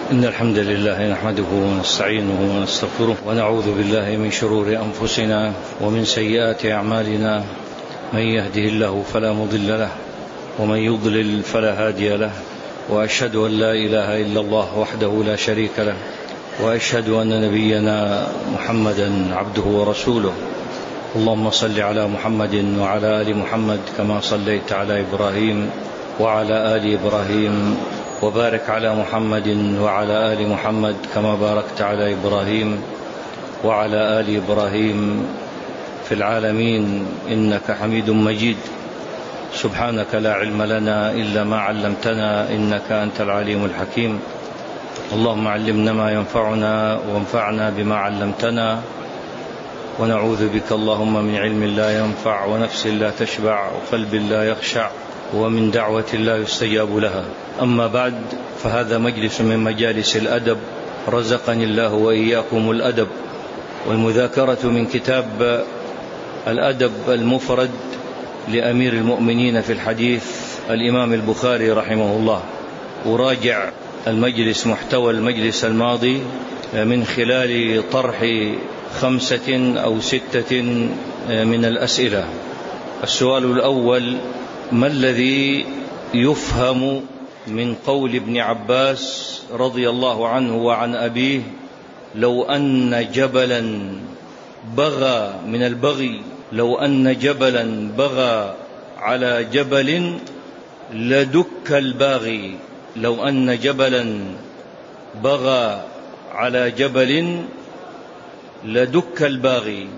إن الحمد لله نحمده ونستعينه ونستغفره ونعوذ بالله من شرور أنفسنا ومن سيئات أعمالنا. من يهده الله فلا مضل له ومن يضلل فلا هادي له، وأشهد أن لا إله إلا الله وحده لا شريك له، وأشهد أن نبينا محمدا عبده ورسوله. اللهم صل على محمد وعلى آل محمد كما صليت على إبراهيم وعلى آل إبراهيم، وبارك على محمد وعلى آل محمد كما باركت على إبراهيم وعلى آل إبراهيم في العالمين إنك حميد مجيد. سبحانك لا علم لنا إلا ما علمتنا إنك أنت العليم الحكيم. اللهم علمنا ما ينفعنا وانفعنا بما علمتنا، ونعوذ بك اللهم من علم لا ينفع ونفس لا تشبع وقلب لا يخشع ومن دعوة لا يستجاب لها. أما بعد، فهذا مجلس من مجالس الأدب، رزقني الله وإياكم الأدب، والمذاكرة من كتاب الأدب المفرد لأمير المؤمنين في الحديث الإمام البخاري رحمه الله. أراجع المجلس محتوى المجلس الماضي من خلال طرح 5 أو 6 من الأسئلة. السؤال الأول: ما الذي يفهم من قول ابن عباس رضي الله عنه وعن أبيه: لو أن جبلا بغى من البغي، لو أن جبلا بغى على جبل لدك الباغي، لو أن جبلا بغى على جبل لدك الباغي.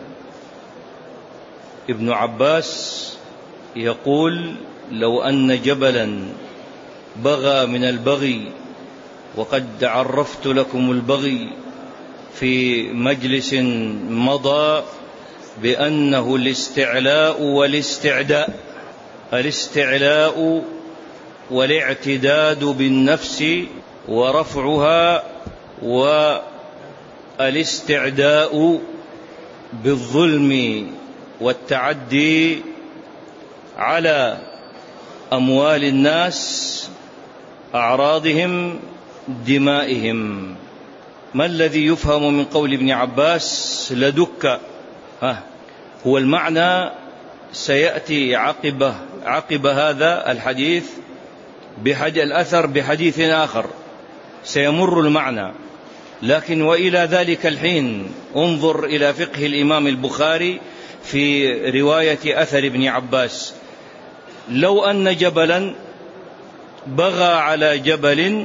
ابن عباس يقول: لو أن جبلا بغى من البغي، وقد عرفت لكم البغي في مجلس مضى بأنه الاستعلاء والاستعداء، الاستعلاء والاعتداد بالنفس ورفعها، والاستعداء بالظلم والتعدي على أموال الناس، أعراضهم، دمائهم. ما الذي يفهم من قول ابن عباس لدك؟ هو المعنى سيأتي عقب هذا الحديث الأثر بحديث آخر سيمر المعنى، لكن وإلى ذلك الحين انظر إلى فقه الإمام البخاري في رواية أثر ابن عباس: لو أن جبلا بغى على جبل،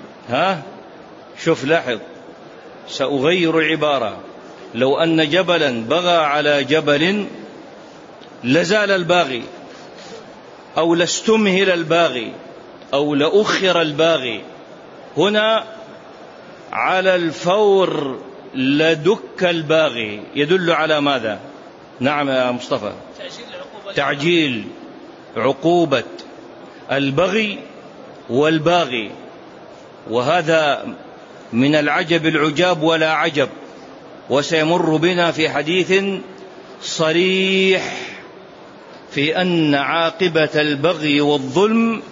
شوف لاحظ، سأغير العبارة: لو أن جبلا بغى على جبل لزال الباغي، أو لاستمهل الباغي، أو لأخر الباغي. هنا على الفور لدك الباغي يدل على ماذا؟ نعم يا مصطفى، تعجيل عقوبة البغي والباغي. وهذا من العجب العجاب ولا عجب، وسيمر بنا في حديث صريح في أن عاقبة البغي والظلم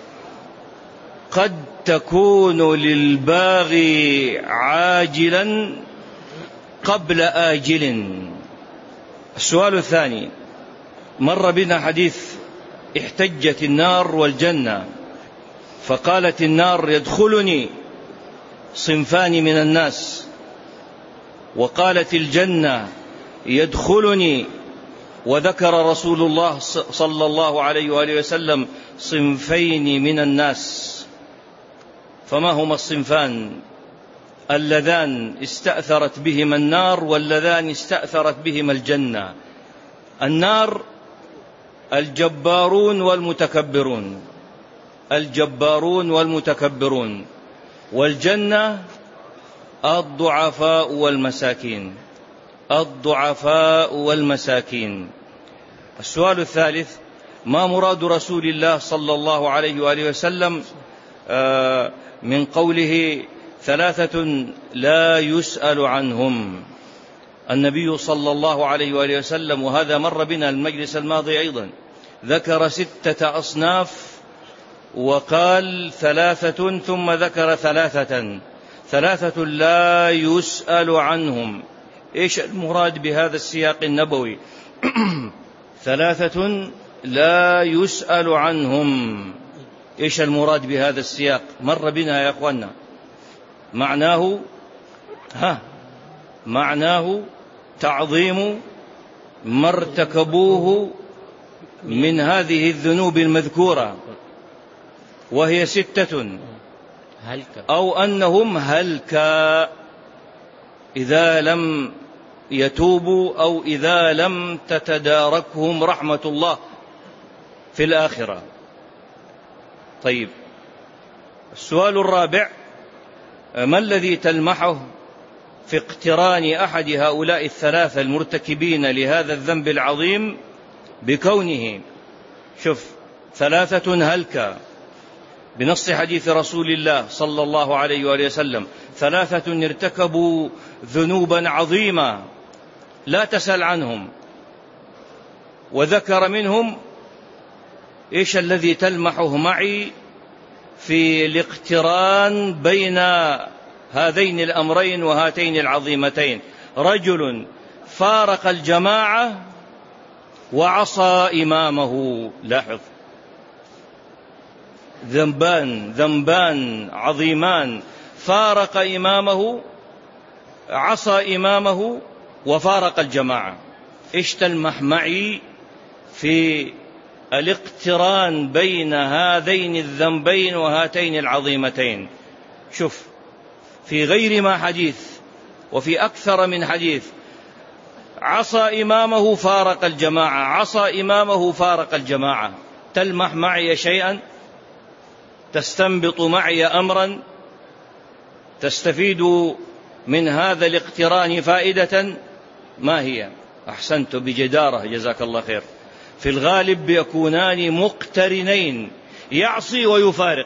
قد تكون للباغي عاجلا قبل آجل. السؤال الثاني: مر بنا حديث احتجت النار والجنة، فقالت النار: يدخلني صنفان من الناس، وقالت الجنة: يدخلني، وذكر رسول الله صلى الله عليه وآله وسلم صنفين من الناس. فما هما الصنفان اللذان استأثرت بهما النار واللذان استأثرت بهما الجنة؟ النار الجبارون والمتكبرون، الجبارون والمتكبرون، والجنة الضعفاء والمساكين، الضعفاء والمساكين. السؤال الثالث: ما مراد رسول الله صلى الله عليه وآله وسلم من قوله 3 لا يسأل عنهم؟ النبي صلى الله عليه وآله وسلم، وهذا مر بنا المجلس الماضي أيضا، ذكر 6 أصناف وقال 3 ثم ذكر 3. ثلاثة لا يسأل عنهم. إيش المراد بهذا السياق النبوي؟ ثلاثة لا يسأل عنهم، إيش المراد بهذا السياق؟ مر بنا يا أخوانا. معناه تعظيم ما ارتكبوه من هذه الذنوب المذكورة، وهي 6، أو أنهم هلكا إذا لم يتوبوا أو إذا لم تتداركهم رحمة الله في الآخرة. طيب، السؤال الرابع: ما الذي تلمحه في اقتران أحد هؤلاء الثلاثة المرتكبين لهذا الذنب العظيم بكونه، شوف، 3 هلكا بنص حديث رسول الله صلى الله عليه وآله وسلم، 3 ارتكبوا ذنوبا عظيمة لا تسأل عنهم، وذكر منهم إيش الذي تلمحه معي في الاقتران بين هذين الأمرين وهاتين العظيمتين؟ رجل فارق الجماعة وعصى إمامه. لاحظ، ذنبان عظيمان: فارق إمامه، عصى إمامه، وفارق الجماعة. إيش تلمح معي في الاقتران بين هذين الذنبين وهاتين العظيمتين؟ شوف، في غير ما حديث وفي أكثر من حديث: عصى إمامه فارق الجماعة، عصى إمامه فارق الجماعة. تلمح معي شيئا؟ تستنبط معي أمرا؟ تستفيد من هذا الاقتران فائدة؟ ما هي؟ أحسنت بجدارة، جزاك الله خير. في الغالب يكونان مقترنين، يعصي ويفارق.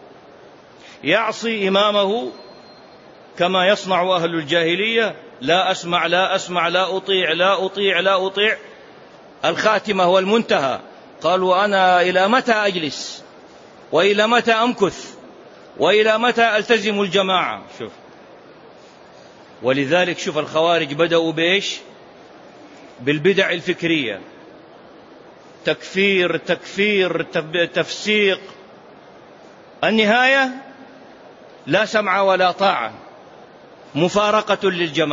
يعصي إمامه كما يصنع أهل الجاهلية: لا أسمع لا أسمع، لا أطيع لا أطيع لا أطيع، الخاتمة والمنتهى. قالوا: أنا إلى متى أجلس؟ وإلى متى أمكث؟ وإلى متى ألتزم الجماعة؟ شوف، ولذلك شوف الخوارج بدأوا بإيش؟ بالبدع الفكرية، تكفير تفسيق. النهاية لا سمع ولا طاعة، مفارقة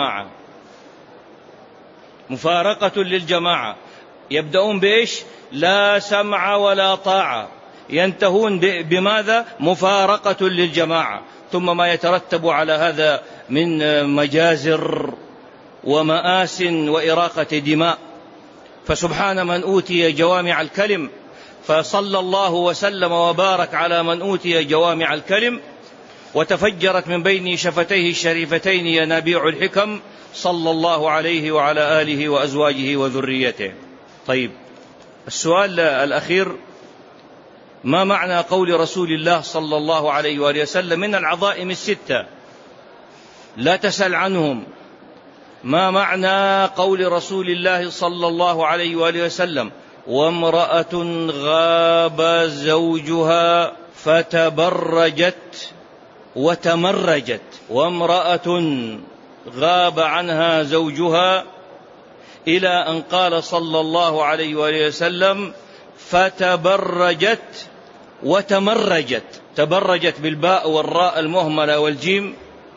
للجماعة. يبدأون بإيش؟ لا سمع ولا طاعة، ينتهون بماذا؟ مفارقة للجماعة. ثم ما يترتب على هذا من مجازر ومآس وإراقة دماء. فسبحان من أوتي جوامع الكلم، فصلى الله وسلم وبارك على من أوتي جوامع الكلم، وتفجرت من بين شفتيه الشريفتين ينابيع الحكم، صلى الله عليه وعلى آله وأزواجه وذريته. طيب، السؤال الأخير: ما معنى قول رسول الله صلى الله عليه وآله وسلم من العظائم 6 لا تسأل عنهم؟ ما معنى قول رسول الله صلى الله عليه وآله وسلم: وامرأة غاب زوجها فتبرجت وتمرجت؟ وامرأة غاب عنها زوجها، إلى أن قال صلى الله عليه وآله وسلم: فتبرجت وتمرجت. تبرجت بالباء والراء المهملة والجيم،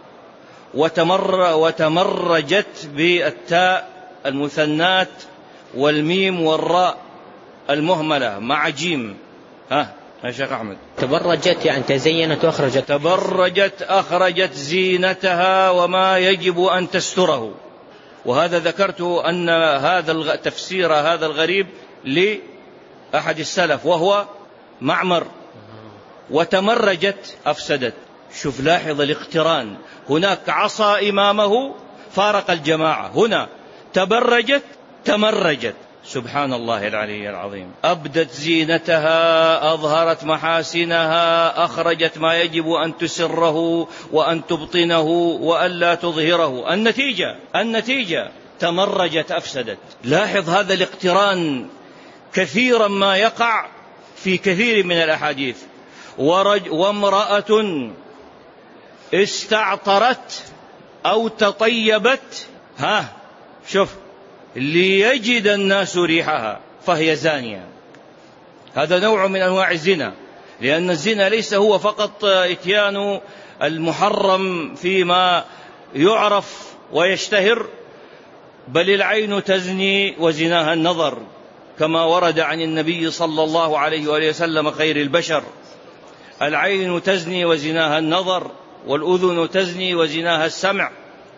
وتمرجت بالتاء المثنات والميم والراء المهملة مع جيم. يا شيخ أحمد. تبرجت يعني تزينت وأخرجت. تبرجت، أخرجت زينتها وما يجب أن تستره. وهذا ذكرت أن هذا تفسير هذا الغريب لأحد السلف وهو معمر. وتمرجت أفسدت. شوف، لاحظ الاقتران، هناك عصى إمامه فارق الجماعة، هنا تبرجت تمرجت. سبحان الله العلي العظيم. أبدت زينتها، أظهرت محاسنها، أخرجت ما يجب أن تسره وأن تبطنه وألا تظهره. النتيجة تمرجت أفسدت. لاحظ هذا الاقتران كثيرا ما يقع في كثير من الأحاديث. وامرأة استعطرت أو تطيبت شوف ليجد الناس ريحها فهي زانية. هذا نوع من أنواع الزنا، لأن الزنا ليس هو فقط إتيان المحرم فيما يعرف ويشتهر، بل العين تزني وزناها النظر، كما ورد عن النبي صلى الله عليه وآله وسلم خير البشر: العين تزني وزناها النظر، والأذن تزني وزناها السمع،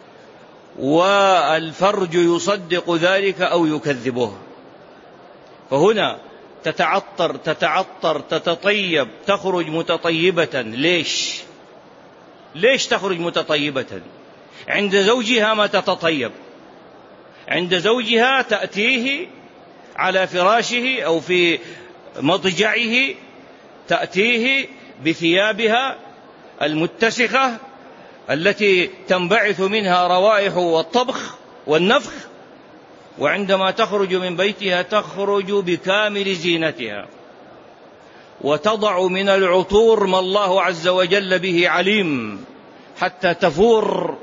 والفرج يصدق ذلك أو يكذبه. فهنا تتعطر تتعطر تتطيب، تخرج متطيبة. ليش تخرج متطيبة؟ عند زوجها ما تتطيب، عند زوجها تأتيه على فراشه أو في مضجعه، تأتيه بثيابها المتسخة التي تنبعث منها روائح والطبخ والنفخ، وعندما تخرج من بيتها تخرج بكامل زينتها، وتضع من العطور ما الله عز وجل به عليم، حتى تفور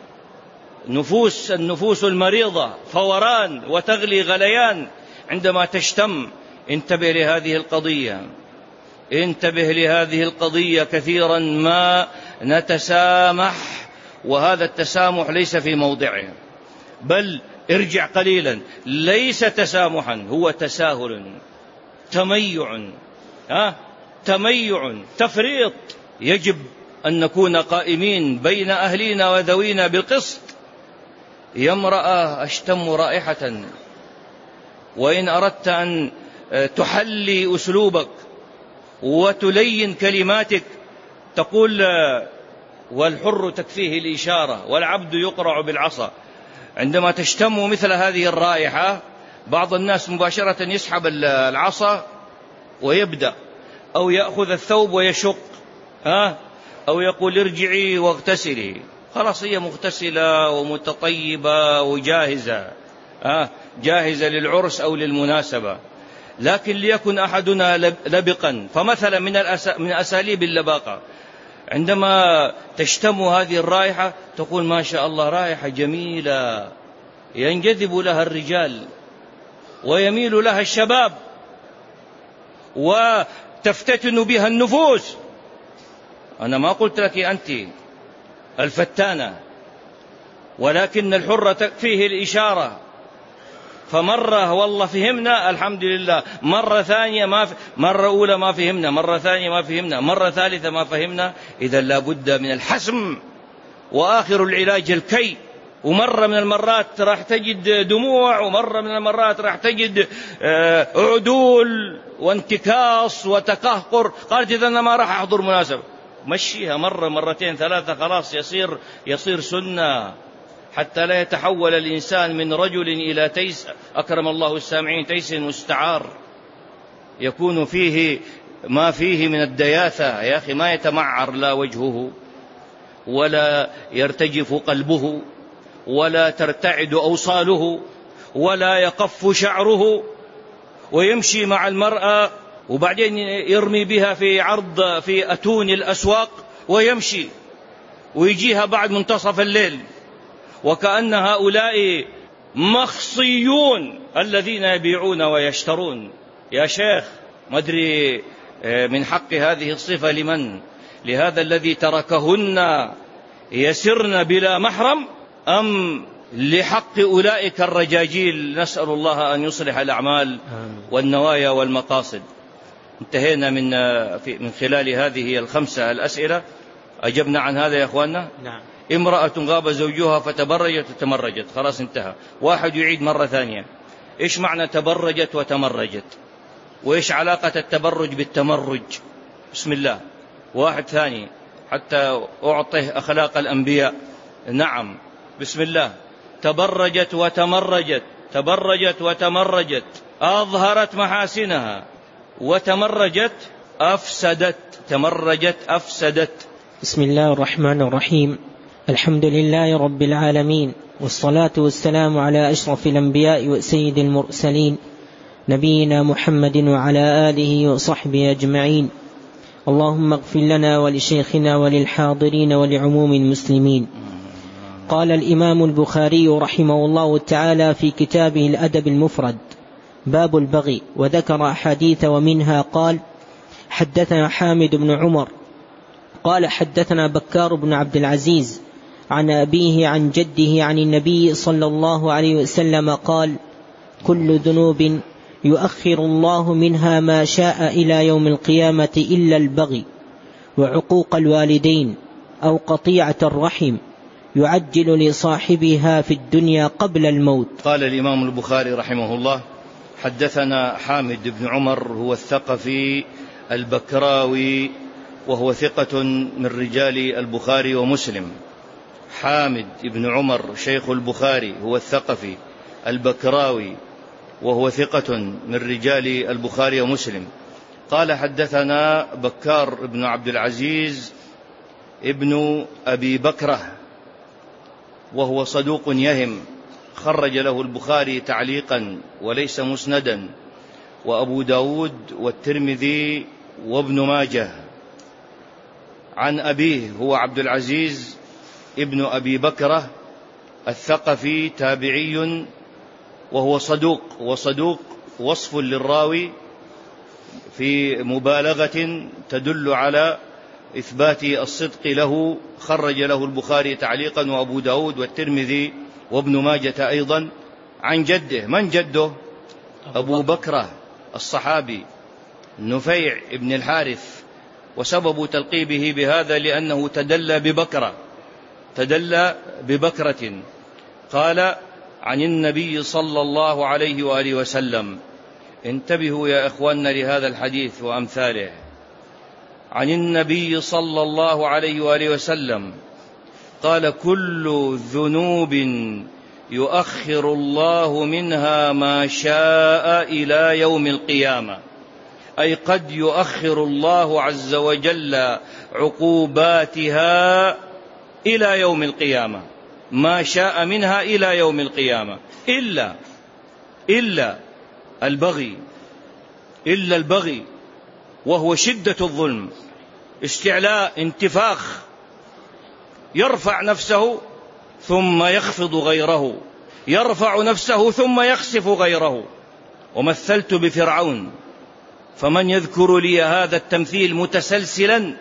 النفوس المريضة فوران وتغلي غليان عندما تشتم. انتبه لهذه القضية، انتبه لهذه القضية. كثيرا ما نتسامح، وهذا التسامح ليس في موضعه، بل ارجع قليلا، ليس تسامحا، هو تساهل، تميع، تفريط. يجب أن نكون قائمين بين أهلنا وذوينا بالقسط. يا امرأة أشتم رائحة، وإن أردت أن تحلي أسلوبك وتلين كلماتك تقول: والحر تكفيه الإشارة والعبد يقرع بالعصا. عندما تشتم مثل هذه الرائحة، بعض الناس مباشرة يسحب العصا ويبدأ، أو يأخذ الثوب ويشق، أو يقول: ارجعي واغتسلي. خلاص هي مغتسلة ومتطيبة وجاهزة، جاهزة للعرس أو للمناسبة. لكن ليكن أحدنا لبقا. فمثلا من أساليب اللباقة، عندما تشتم هذه الرائحة تقول: ما شاء الله رائحة جميلة، ينجذب لها الرجال ويميل لها الشباب وتفتتن بها النفوس. أنا ما قلت لك أنت الفتانة، ولكن الحر تكفيه الإشارة. فمرة والله فهمنا الحمد لله، مرة ثانية مرة أولى ما فهمنا، مرة ثانية ما فهمنا، مرة ثالثة ما فهمنا. إذا لابد من الحسم، وآخر العلاج الكي. ومرة من المرات راح تجد دموع، ومرة من المرات راح تجد عدول وانتكاس وتقهقر. قالت: إذا أنا ما راح أحضر مناسبة. مشيها مرة مرتين ثلاثة، خلاص يصير سنة، حتى لا يتحول الإنسان من رجل إلى تيس، أكرم الله السامعين، تيس مستعار يكون فيه ما فيه من الدياثة. يا أخي ما يتمعر لا وجهه، ولا يرتجف قلبه، ولا ترتعد أوصاله، ولا يقف شعره، ويمشي مع المرأة وبعدين يرمي بها في أتون الأسواق ويمشي، ويجيها بعد منتصف الليل، وكأن هؤلاء مخصيون الذين يبيعون ويشترون. يا شيخ، ما أدري من حق هذه الصفة لمن؟ لهذا الذي تركهن يسرن بلا محرم، أم لحق أولئك الرجاجيل؟ نسأل الله أن يصلح الأعمال والنوايا والمقاصد. انتهينا من خلال هذه الخمسة الأسئلة، أجبنا عن هذا يا أخواننا. نعم. امرأة غاب زوجها فتبرجت وتمرجت، خلاص انتهى. واحد يعيد مرة ثانية، إيش معنى تبرجت وتمرجت؟ وإيش علاقة التبرج بالتمرج؟ بسم الله. واحد ثاني حتى أعطيه أخلاق الأنبياء. نعم، بسم الله. تبرجت وتمرجت، تبرجت وتمرجت، أظهرت محاسنها، وتمرجت أفسدت، تمرجت أفسدت. بسم الله الرحمن الرحيم. الحمد لله رب العالمين، والصلاة والسلام على أشرف الأنبياء وسيد المرسلين، نبينا محمد وعلى آله وصحبه أجمعين. اللهم اغفر لنا ولشيخنا وللحاضرين ولعموم المسلمين. قال الإمام البخاري رحمه الله تعالى في كتابه الأدب المفرد: باب البغي، وذكر أحاديث ومنها قال: حدثنا حامد بن عمر قال حدثنا بكار بن عبد العزيز عن أبيه عن جده عن النبي صلى الله عليه وسلم قال: كل ذنوب يؤخر الله منها ما شاء إلى يوم القيامة إلا البغي وعقوق الوالدين أو قطيعة الرحم يعجل لصاحبها في الدنيا قبل الموت. قال الإمام البخاري رحمه الله: حدثنا حامد بن عمر هو الثقفي البكراوي وهو ثقة من رجال البخاري ومسلم. حامد بن عمر شيخ البخاري هو الثقفي البكراوي وهو ثقة من رجال البخاري ومسلم. قال: حدثنا بكار بن عبد العزيز ابن أبي بكرة وهو صدوق يهم، خرج له البخاري تعليقا وليس مسندا، وأبو داود والترمذي وابن ماجه. عن أبيه هو عبد العزيز ابن أبي بكرة الثقفي تابعي وهو صدوق، وصدوق وصف للراوي في مبالغة تدل على إثبات الصدق له. خرج له البخاري تعليقا وأبو داود والترمذي وابن ماجة أيضا. عن جده، من جده؟ أبو بكرة الصحابي نفيع ابن الحارث، وسبب تلقيبه بهذا لأنه تدلى ببكرة. قال: عن النبي صلى الله عليه وآله وسلم. انتبهوا يا إخواننا لهذا الحديث وأمثاله. عن النبي صلى الله عليه وآله وسلم قال: كل ذنوب يؤخر الله منها ما شاء إلى يوم القيامة، أي قد يؤخر الله عز وجل عقوباتها إلى يوم القيامة، ما شاء منها إلى يوم القيامة، إلا البغي، وهو شدة الظلم، استعلاء، انتفاخ، يرفع نفسه ثم يخفض غيره، يرفع نفسه ثم يخسف غيره. ومثلت بفرعون، فمن يذكر لي هذا التمثيل متسلسلا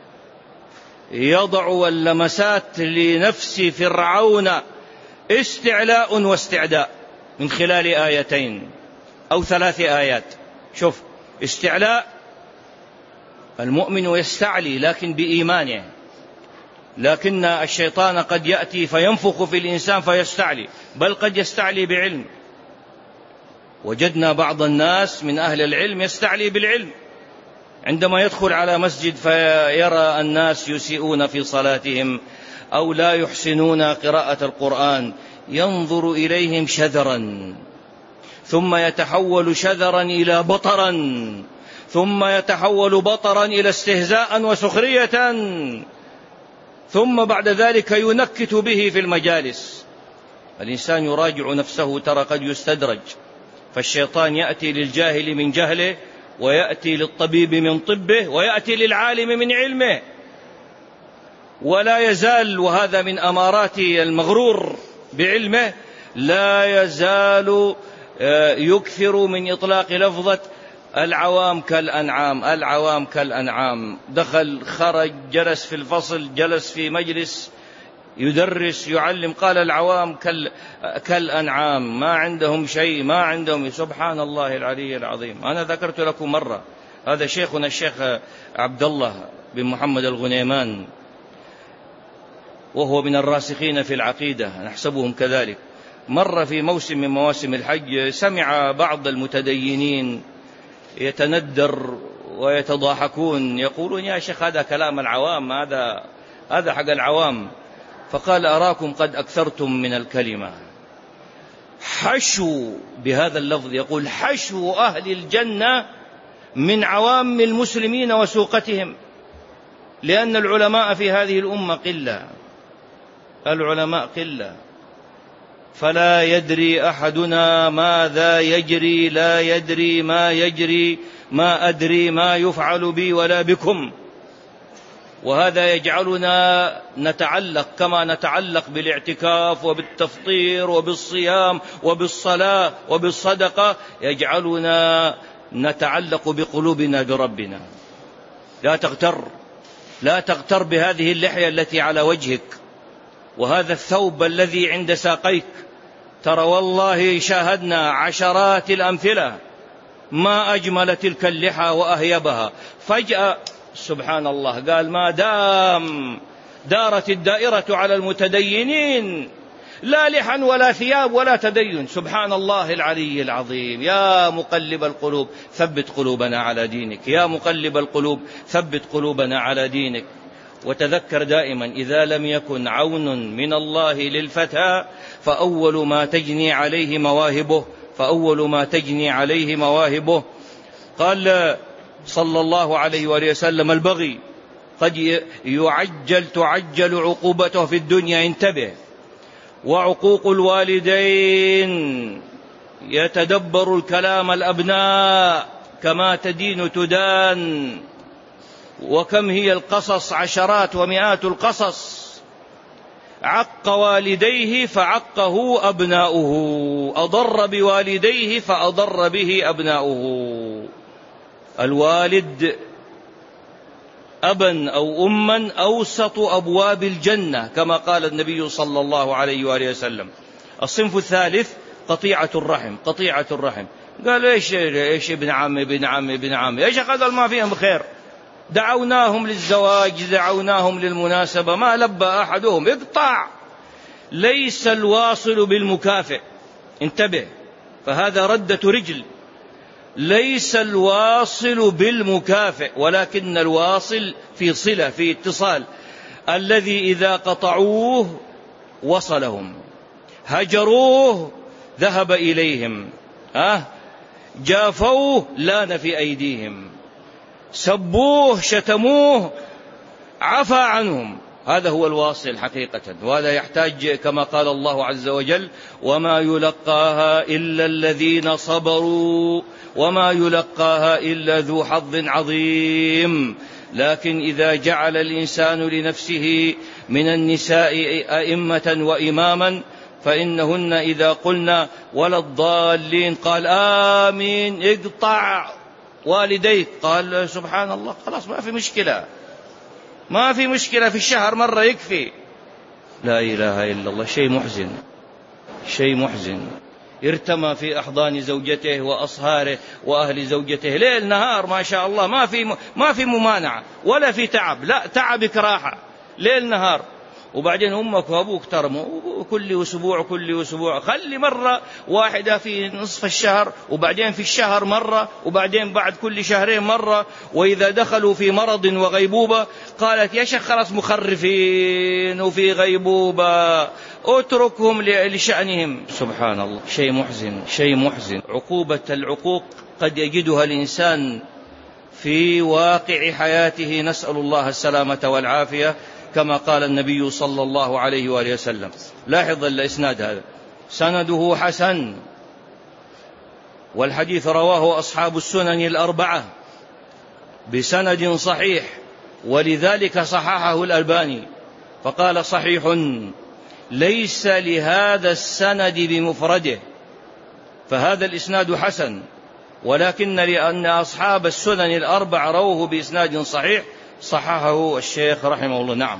يضع اللمسات لنفس فرعون استعلاء واستعداء من خلال آيتين أو 3 آيات. شوف، استعلاء، المؤمن يستعلي لكن بإيمانه، لكن الشيطان قد يأتي فينفخ في الإنسان فيستعلي، بل قد يستعلي بعلم. وجدنا بعض الناس من أهل العلم يستعلي بالعلم، عندما يدخل على مسجد فيرى الناس يسيئون في صلاتهم أو لا يحسنون قراءة القرآن، ينظر إليهم شذرا، ثم يتحول شذرا إلى بطرا، ثم يتحول بطرا إلى استهزاء وسخرية، ثم بعد ذلك ينكت به في المجالس. الإنسان يراجع نفسه، ترى قد يستدرج، فالشيطان يأتي للجاهل من جهله، ويأتي للطبيب من طبه، ويأتي للعالم من علمه، ولا يزال، وهذا من أمارات المغرور بعلمه، لا يزال يكثر من إطلاق لفظة العوام كالأنعام، العوام كالأنعام. دخل خرج، جلس في الفصل، جلس في مجلس يدرس يعلم، قال العوام كالأنعام، ما عندهم شيء، ما عندهم. سبحان الله العلي العظيم. أنا ذكرت لكم مرة، هذا شيخنا الشيخ عبد الله بن محمد الغنيمان، وهو من الراسخين في العقيدة، نحسبهم كذلك. مر في موسم من مواسم الحج، سمع بعض المتدينين يتندر ويتضاحكون، يقولون: يا شيخ هذا كلام العوام، هذا حق العوام. فقال: أراكم قد أكثرتم من الكلمة. حشو بهذا اللفظ، يقول: حشو أهل الجنة من عوام المسلمين وسوقتهم، لأن العلماء في هذه الأمة قلة، العلماء قلة، فلا يدري أحدنا ماذا يجري، لا يدري ما يجري ما أدري ما يفعل بي ولا بكم. وهذا يجعلنا نتعلق كما نتعلق بالاعتكاف وبالتفطير وبالصيام وبالصلاة وبالصدقة، يجعلنا نتعلق بقلوبنا بربنا. لا تغتر بهذه اللحية التي على وجهك وهذا الثوب الذي عند ساقيك. ترى والله شاهدنا عشرات الأمثلة ما أجمل تلك اللحى وأهيبها. فجأة سبحان الله قال ما دام دارت الدائرة على المتدينين لا لحى ولا ثياب ولا تدين. سبحان الله العلي العظيم. يا مقلب القلوب ثبت قلوبنا على دينك، يا مقلب القلوب ثبت قلوبنا على دينك. وتذكر دائما إذا لم يكن عون من الله للفتى فأول ما تجني عليه مواهبه. قال صلى الله عليه وآله وسلم البغي قد تعجل عقوبته في الدنيا، انتبه. وعقوق الوالدين يتدبر الكلام الأبناء كما تدين تدان. وكم هي القصص، عشرات ومئات القصص. عق والديه فعقه أبناؤه، أضر بوالديه فأضر به أبناؤه. الوالد أبا أو أما أوسط أبواب الجنة كما قال النبي صلى الله عليه وآله وسلم. الصنف الثالث قطيعة الرحم. قال إيش ابن عمي إيش هذا ما فيهم خير، دعوناهم للزواج، دعوناهم للمناسبة، ما لبى أحدهم. اقطع. ليس الواصل بالمكافئ، انتبه، فهذا ردة رجل. ليس الواصل بالمكافئ ولكن الواصل في صلة، في اتصال. الذي إذا قطعوه وصلهم، هجروه ذهب إليهم، جافوه لان في أيديهم، سبوه شتموه عفى عنهم. هذا هو الواصل حقيقة. وهذا يحتاج كما قال الله عز وجل وما يلقاها إلا الذين صبروا وما يلقاها إلا ذو حظ عظيم. لكن إذا جعل الإنسان لنفسه من النساء أئمة وإماما فإنهن إذا قلنا ولا الضالين قال آمين. اقطع والديك، قال سبحان الله، خلاص ما في مشكلة، في الشهر مرة يكفي. لا إله إلا الله. شيء محزن. ارتمى في أحضان زوجته وأصهاره وأهل زوجته ليل نهار ما شاء الله، ما في ممانعة ولا في تعب، لا تعبك راحة ليل نهار. وبعدين أمك وأبوك ترموا كل أسبوع، خلي مرة واحدة في نصف الشهر، وبعدين في الشهر مرة، وبعدين بعد كل شهرين مرة. وإذا دخلوا في مرض وغيبوبة قالت يا شيخ خلاص مخرفين وفي غيبوبة، اتركهم لشأنهم. سبحان الله. شيء محزن. عقوبة العقوق قد يجدها الإنسان في واقع حياته، نسأل الله السلامة والعافية، كما قال النبي صلى الله عليه وآله وسلم. لاحظ الإسناد هذا سنده حسن، والحديث رواه أصحاب السنن الأربعة بسند صحيح، ولذلك صححه الألباني فقال صحيح ليس لهذا السند بمفرده. فهذا الإسناد حسن، ولكن لأن أصحاب السنن الأربعة رواه بإسناد صحيح صححه الشيخ رحمه الله. نعم.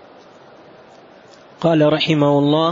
قال رحمه الله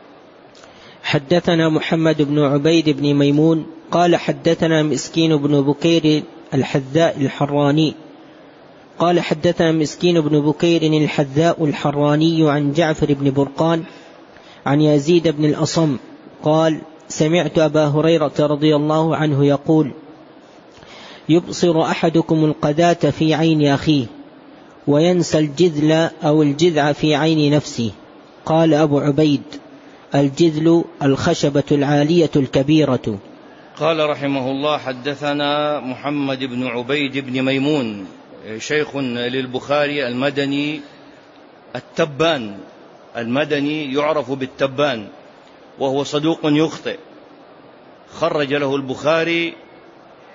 حدثنا محمد بن عبيد بن ميمون قال حدثنا مسكين بن بكير الحذاء الحراني قال حدثنا مسكين بن بكير الحذاء الحراني عن جعفر بن برقان عن يزيد بن الأصم قال سمعت أبا هريرة رضي الله عنه يقول يبصر أحدكم القذاة في عين أخيه وينسى الجذل أو الجذع في عين نفسه. قال أبو عبيد الجذل الخشبة العالية الكبيرة. قال رحمه الله حدثنا محمد بن عبيد بن ميمون شيخ للبخاري المدني التبان، المدني يعرف بالتبان، وهو صدوق يخطئ، خرج له البخاري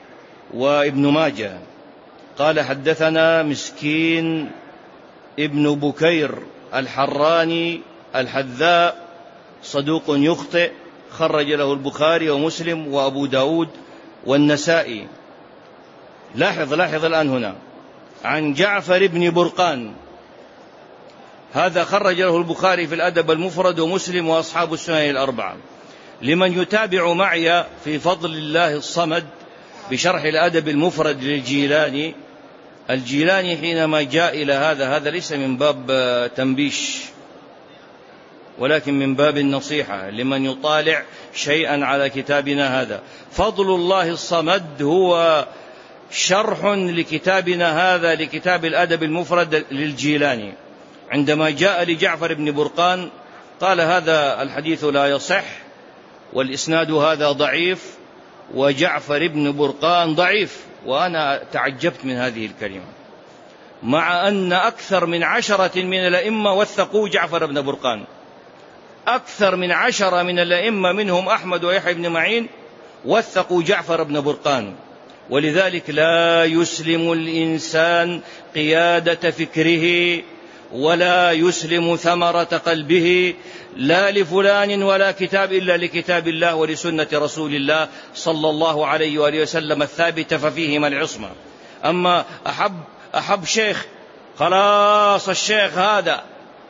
وابن ماجه. قال حدثنا مسكين ابن بكير الحراني الحذاء صدوق يخطئ، خرج له البخاري ومسلم وأبو داود والنسائي. لاحظ الآن هنا عن جعفر بن برقان، هذا خرج له البخاري في الأدب المفرد ومسلم وأصحاب السنن الأربعة. لمن يتابع معي في فضل الله الصمد بشرح الأدب المفرد للجيلاني، الجيلاني حينما جاء إلى هذا ليس من باب تنبيش ولكن من باب النصيحة لمن يطالع شيئا على كتابنا هذا. فضل الله الصمد هو شرح لكتابنا هذا، لكتاب الأدب المفرد للجيلاني. عندما جاء لجعفر بن برقان قال هذا الحديث لا يصح والإسناد هذا ضعيف وجعفر بن برقان ضعيف. وأنا تعجبت من هذه الكلمة، مع أن أكثر من 10 من الأئمة وثقوا جعفر بن برقان، أكثر من 10 من الأئمة منهم أحمد ويحيى بن معين وثقوا جعفر بن برقان. ولذلك لا يسلم الإنسان قيادة فكره ولا يسلم ثمرة قلبه لا لفلان ولا كتاب إلا لكتاب الله ولسنة رسول الله صلى الله عليه وآله وسلم الثابتة ففيهما العصمة. أما أحب شيخ، خلاص الشيخ هذا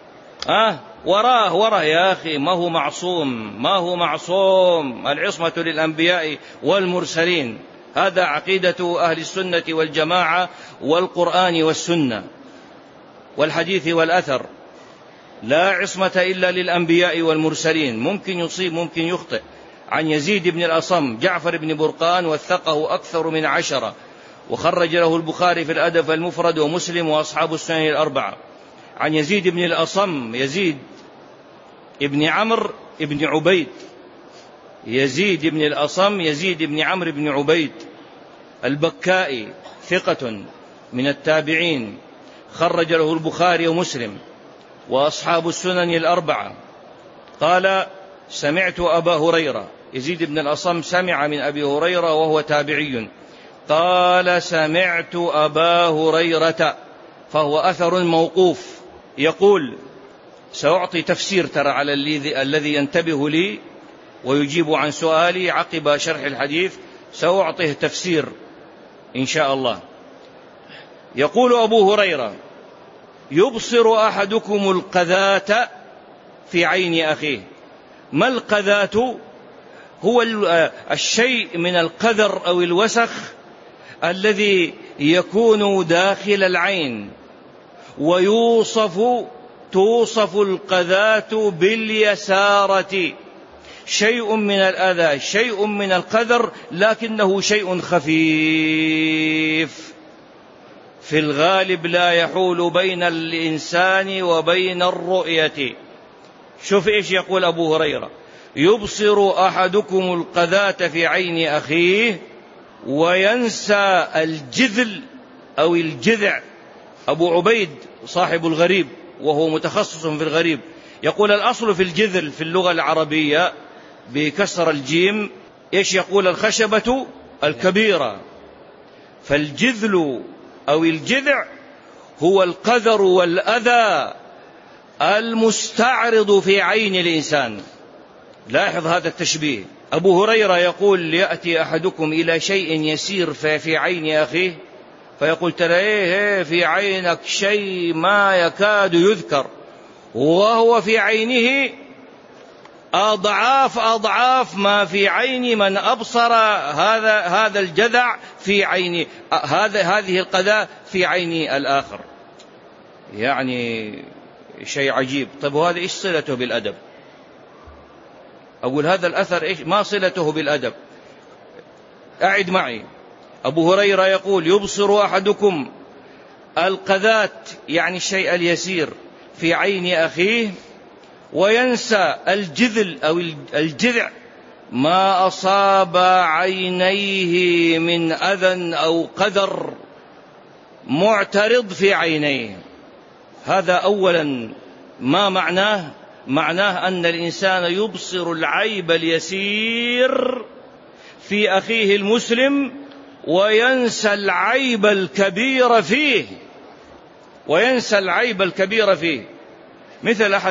وراه يا أخي، ما هو معصوم. العصمة للأنبياء والمرسلين، هذا عقيدة أهل السنة والجماعة والقرآن والسنة والحديث والأثر. لا عصمة إلا للأنبياء والمرسلين، ممكن يصيب ممكن يخطئ. عن يزيد بن الأصم جعفر بن برقان وثقه أكثر من 10 وخرج له البخاري في الأدب المفرد ومسلم وأصحاب السنن الأربعة. عن يزيد بن الأصم يزيد ابن عمرو ابن عبيد، يزيد بن الأصم يزيد بن عمرو بن عبيد البكائي ثقة من التابعين، خرج له البخاري ومسلم وأصحاب السنن الأربعة. قال سمعت أبا هريرة، يزيد بن الأصم سمع من أبي هريرة وهو تابعي، قال سمعت أبا هريرة، فهو أثر موقوف. يقول سأعطي تفسير ترى على الذي ينتبه لي ويجيب عن سؤالي عقب شرح الحديث، سأعطيه تفسير إن شاء الله. يقول أبو هريرة يبصر أحدكم القذاة في عين أخيه. ما القذاة؟ هو الشيء من القذر أو الوسخ الذي يكون داخل العين، توصف القذاة باليسارة، شيء من الأذى، شيء من القذر، لكنه شيء خفيف في الغالب لا يحول بين الإنسان وبين الرؤية. شوف إيش يقول أبو هريرة، يبصر أحدكم القذاة في عين أخيه وينسى الجذل أو الجذع. أبو عبيد صاحب الغريب وهو متخصص في الغريب يقول الأصل في الجذل في اللغة العربية بكسر الجيم إيش يقول؟ الخشبة الكبيرة. فالجذل أو الجذع هو القذر والأذى المستعرض في عين الإنسان. لاحظ هذا التشبيه. أبو هريرة يقول يأتي أحدكم إلى شيء يسير في عين أخيه فيقول ترى في عينك شيء ما يكاد يذكر، وهو في عينه أضعاف ما في عين من أبصر هذا الجذع في عين هذه القذاة في عين الآخر. يعني شيء عجيب. طيب وهذا إيش صلته بالأدب؟ أقول هذا الأثر إيش ما صلته بالأدب؟ أعد معي. أبو هريرة يقول يبصر أحدكم القذاة يعني الشيء اليسير في عين أخيه وينسى الجذل أو الجذع ما أصاب عينيه من أذى أو قدر معترض في عينيه. هذا أولا ما معناه؟ معناه أن الإنسان يبصر العيب اليسير في أخيه المسلم وينسى العيب الكبير فيه، وينسى العيب الكبير فيه. مثل أحد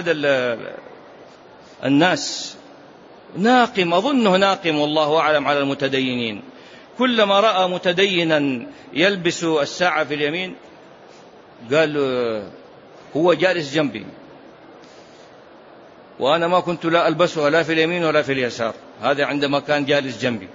الناس ناقم، أظنه ناقم والله أعلم على المتدينين، كلما رأى متدينا يلبس الساعة في اليمين قال هو جالس جنبي وأنا ما كنت لا ألبسها لا في اليمين ولا في اليسار، هذا عندما كان جالس جنبي.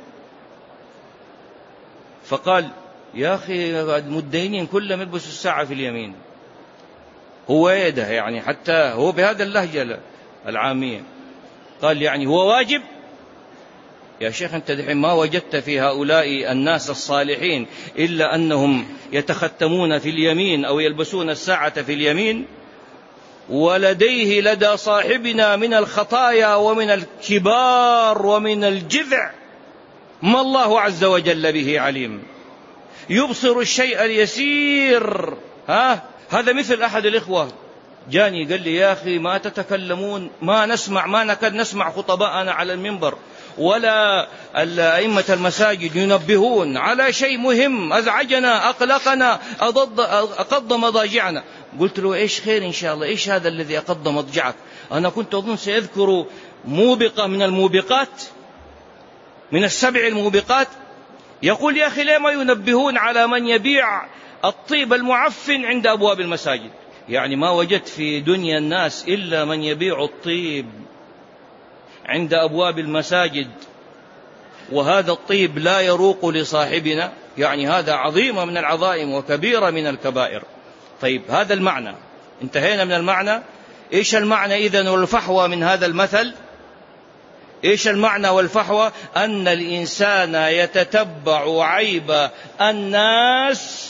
فقال يا أخي المتدينين كلهم يلبسوا الساعة في اليمين، هو يده يعني حتى هو بهذا اللهجة العامية. قال يعني هو واجب؟ يا شيخ أنت دحين ما وجدت في هؤلاء الناس الصالحين إلا أنهم يتختمون في اليمين أو يلبسون الساعة في اليمين، ولديه لدى صاحبنا من الخطايا ومن الكبار ومن الجذع ما الله عز وجل به عليم، يبصر الشيء اليسير. هذا مثل أحد الإخوة جاني قال لي يا أخي ما تتكلمون، ما نكاد نسمع خطباءنا على المنبر ولا أئمة المساجد ينبهون على شيء مهم أزعجنا أقلقنا أقض مضاجعنا. قلت له إيش خير إن شاء الله، إيش هذا الذي أقض مضجعك؟ أنا كنت أظن سيذكر موبقة من الموبقات، من 7 الموبقات. يقول يا أخي ليه ما ينبهون على من يبيع الطيب المعفن عند أبواب المساجد؟ يعني ما وجدت في دنيا الناس إلا من يبيع الطيب عند أبواب المساجد، وهذا الطيب لا يروق لصاحبنا، يعني هذا عظيمة من العظائم وكبيرة من الكبائر. طيب هذا المعنى، انتهينا من المعنى. إيش المعنى إذن والفحوى من هذا المثل؟ إيش المعنى والفحوى؟ أن الإنسان يتتبع عيب الناس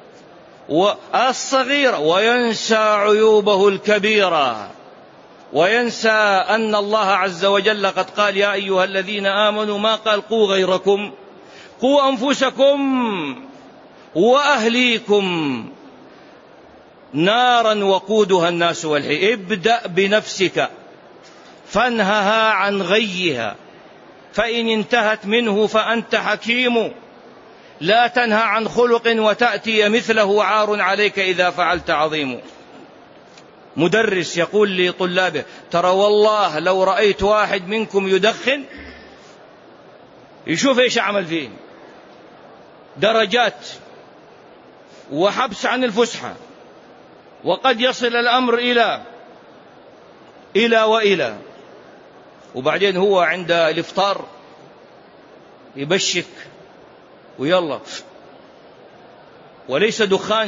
الصغيرة وينسى عيوبه الكبيرة، وينسى أن الله عز وجل قد قال يا أيها الذين آمنوا، ما قال قوا غيركم، قوا أنفسكم وأهليكم نارا وقودها الناس والحجارة. ابدأ بنفسك فانهها عن غيها، فإن انتهت منه فأنت حكيم. لا تنهى عن خلق وتأتي مثله عار عليك إذا فعلت عظيم. مدرس يقول لطلابه ترى والله لو رأيت واحد منكم يدخن يشوف إيش عمل فيه، درجات وحبس عن الفسحة، وقد يصل الأمر إلى وبعدين هو عند الإفطار يبشك ويلا، وليس دخان،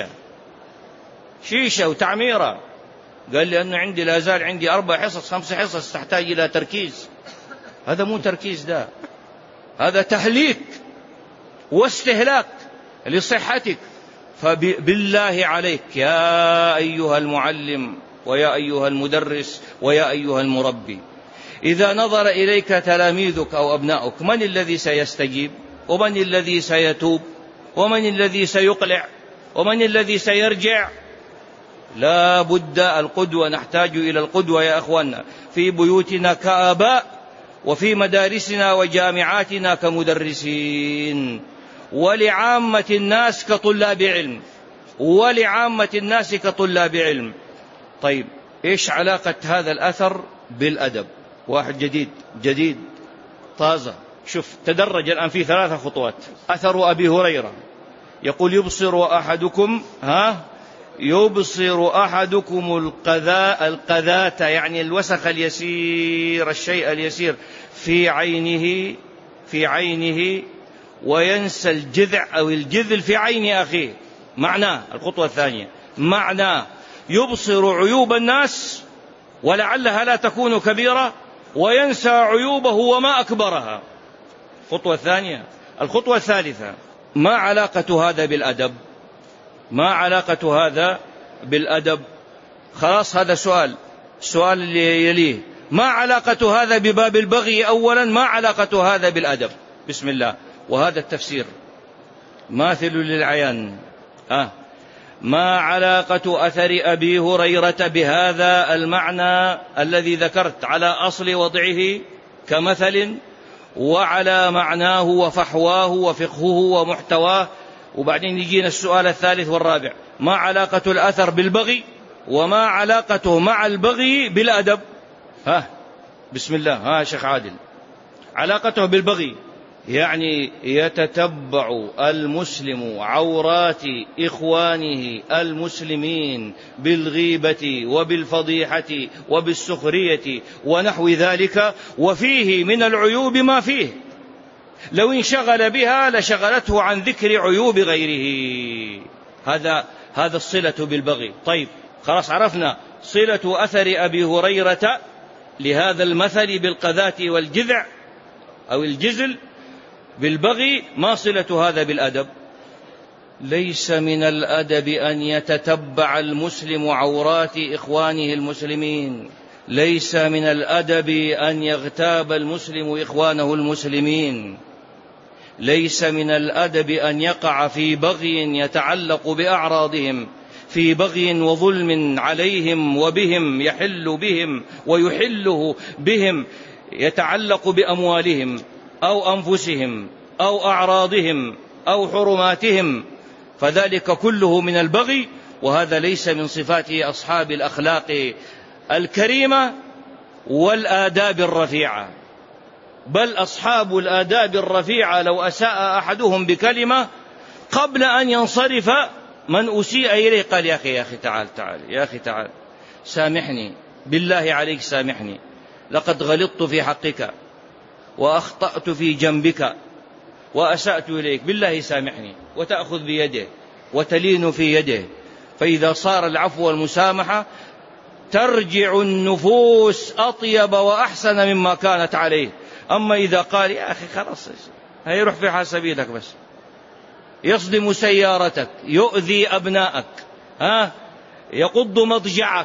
شيشة وتعميرة. قال لي أنه عندي لا زال عندي 4 حصص 5 حصص تحتاج إلى تركيز. هذا مو تركيز، ده هذا تهليك واستهلاك لصحتك. فبالله عليك يا أيها المعلم ويا أيها المدرس ويا أيها المربي، إذا نظر إليك تلاميذك أو أبناؤك من الذي سيستجيب؟ ومن الذي سيتوب؟ ومن الذي سيقلع؟ ومن الذي سيرجع؟ لا بد القدوة، نحتاج إلى القدوة يا أخوانا في بيوتنا كآباء، وفي مدارسنا وجامعاتنا كمدرسين، ولعامة الناس كطلاب علم. طيب إيش علاقة هذا الأثر بالأدب؟ واحد جديد طازة. شوف تدرج الآن في 3 خطوات. أثر أبي هريرة يقول يبصر أحدكم القذاة، يعني الوسخ اليسير، الشيء اليسير في عينه وينسى الجذع أو الجذل في عين أخيه. معناه الخطوة الثانية، معناه يبصر عيوب الناس ولعلها لا تكون كبيرة وينسى عيوبه وما أكبرها. الخطوة الثانية. الخطوة الثالثة، ما علاقة هذا بالأدب؟ ما علاقة هذا بالأدب؟ خلاص هذا السؤال اللي يليه، ما علاقة هذا بباب البغي؟ أولا ما علاقة هذا بالأدب؟ بسم الله. وهذا التفسير ماثل للعيان. ما علاقة أثر أبي هريرة بهذا المعنى الذي ذكرت على أصل وضعه كمثل، وعلى معناه وفحواه وفقهه ومحتواه. وبعدين يجينا السؤال الثالث والرابع: ما علاقة الأثر بالبغي وما علاقته مع البغي بالأدب؟ بسم الله. شيخ عادل، علاقته بالبغي يعني يتتبع المسلم عورات إخوانه المسلمين بالغيبة وبالفضيحة وبالسخرية ونحو ذلك، وفيه من العيوب ما فيه لو انشغل بها لشغلته عن ذكر عيوب غيره. هذا الصلة بالبغي. طيب خلاص عرفنا صلة أثر أبي هريرة لهذا المثل بالقذاة والجذع أو الجزل بالبغي. ما صلة هذا بالأدب؟ ليس من الأدب أن يتتبع المسلم عورات إخوانه المسلمين، ليس من الأدب أن يغتاب المسلم إخوانه المسلمين، ليس من الأدب أن يقع في بغي يتعلق بأعراضهم، في بغي وظلم عليهم وبهم، يحل بهم ويحله بهم، يتعلق بأموالهم أو أنفسهم أو أعراضهم أو حرماتهم، فذلك كله من البغي. وهذا ليس من صفات أصحاب الأخلاق الكريمة والآداب الرفيعة. بل أصحاب الآداب الرفيعة لو أساء أحدهم بكلمة قبل أن ينصرف من أسيء إليه قال: يا أخي تعال يا أخي تعال، سامحني بالله عليك، سامحني، لقد غلطت في حقك وأخطأت في جنبك وأسأت إليك، بالله سامحني. وتأخذ بيده وتلين في يده. فإذا صار العفو والمسامحة ترجع النفوس أطيب وأحسن مما كانت عليه. أما إذا قال: يا أخي خلاص، هيروح في حال سبيلك، بس يصدم سيارتك، يؤذي أبنائك، يقض مضجعك،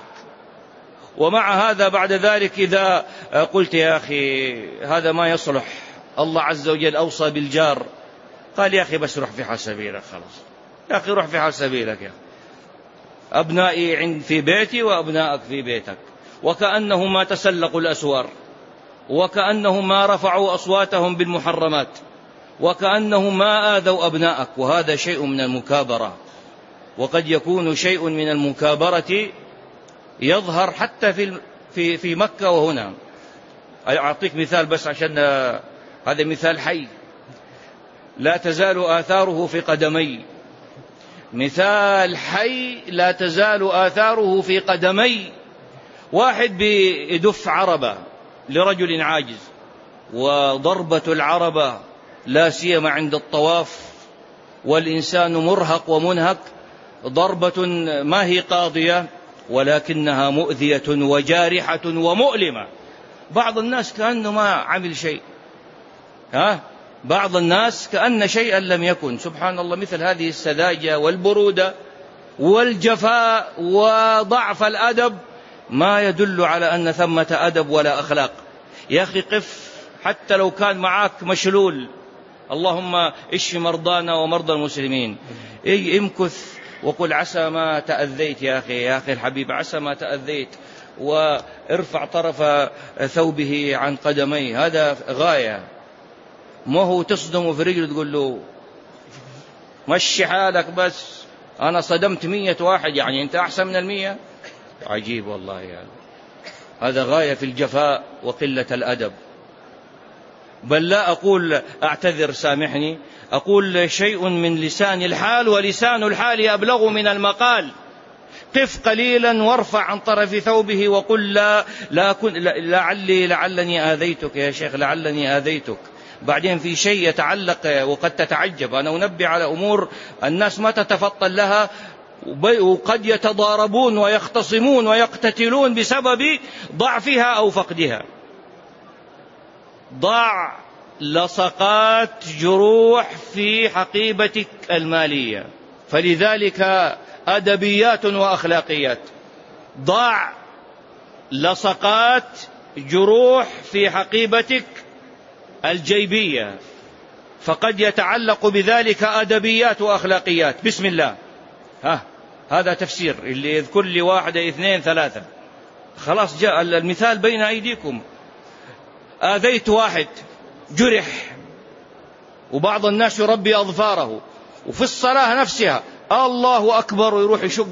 ومع هذا بعد ذلك إذا قلت: يا أخي هذا ما يصلح، الله عز وجل أوصى بالجار، قال: يا أخي بس روح في حال سبيلك، خلاص يا أخي روح في حال سبيلك، يا أبنائي في بيتي وأبنائك في بيتك. وكأنهم ما تسلقوا الأسوار، وكأنهم ما رفعوا أصواتهم بالمحرمات، وكأنهم ما آذوا أبنائك. وهذا شيء من المكابرة، وقد يكون شيء من المكابرة يظهر حتى في مكة وهنا. أعطيك مثال بس عشان هذا مثال حي لا تزال آثاره في قدمي، مثال حي لا تزال آثاره في قدمي. واحد بيدف عربة لرجل عاجز، وضربة العربة لا سيما عند الطواف والإنسان مرهق ومنهك، ضربة ما هي قاضية ولكنها مؤذية وجارحة ومؤلمة. بعض الناس كأنه ما عمل شيء، بعض الناس كأن شيئا لم يكن. سبحان الله، مثل هذه السذاجة والبرودة والجفاء وضعف الأدب ما يدل على أن ثمة أدب ولا أخلاق. يا أخي قف، حتى لو كان معك مشلول، اللهم اشف مرضانا ومرضى المسلمين، امكث وقل: عسى ما تأذيت يا أخي الحبيب، عسى ما تأذيت، وارفع طرف ثوبه عن قدميه. هذا غاية، ما هو تصدم في رجل تقول له مشي حالك، بس أنا صدمت 100 واحد، يعني أنت أحسن من 100؟ عجيب والله يعني. هذا غاية في الجفاء وقلة الأدب. بل لا أقول أعتذر سامحني، أقول شيء من لسان الحال، ولسان الحال أبلغ من المقال. قف قليلا وارفع عن طرف ثوبه وقل: لعلني آذيتك يا شيخ، لعلني آذيتك. بعدين في شيء يتعلق، وقد تتعجب، أنا أنبه على أمور الناس ما تتفطن لها، وقد يتضاربون ويختصمون ويقتتلون بسبب ضعفها أو فقدها. ضع لصقات جروح في حقيبتك المالية، فلذلك أدبيات وأخلاقيات. ضع لصقات جروح في حقيبتك الجيبية، فقد يتعلق بذلك أدبيات وأخلاقيات. بسم الله. هذا تفسير اللي يذكر لي 1 2 3. خلاص جاء المثال بين أيديكم. آذيت واحد جرح، وبعض الناس يربي أظفاره، وفي الصلاة نفسها الله أكبر ويروح يشق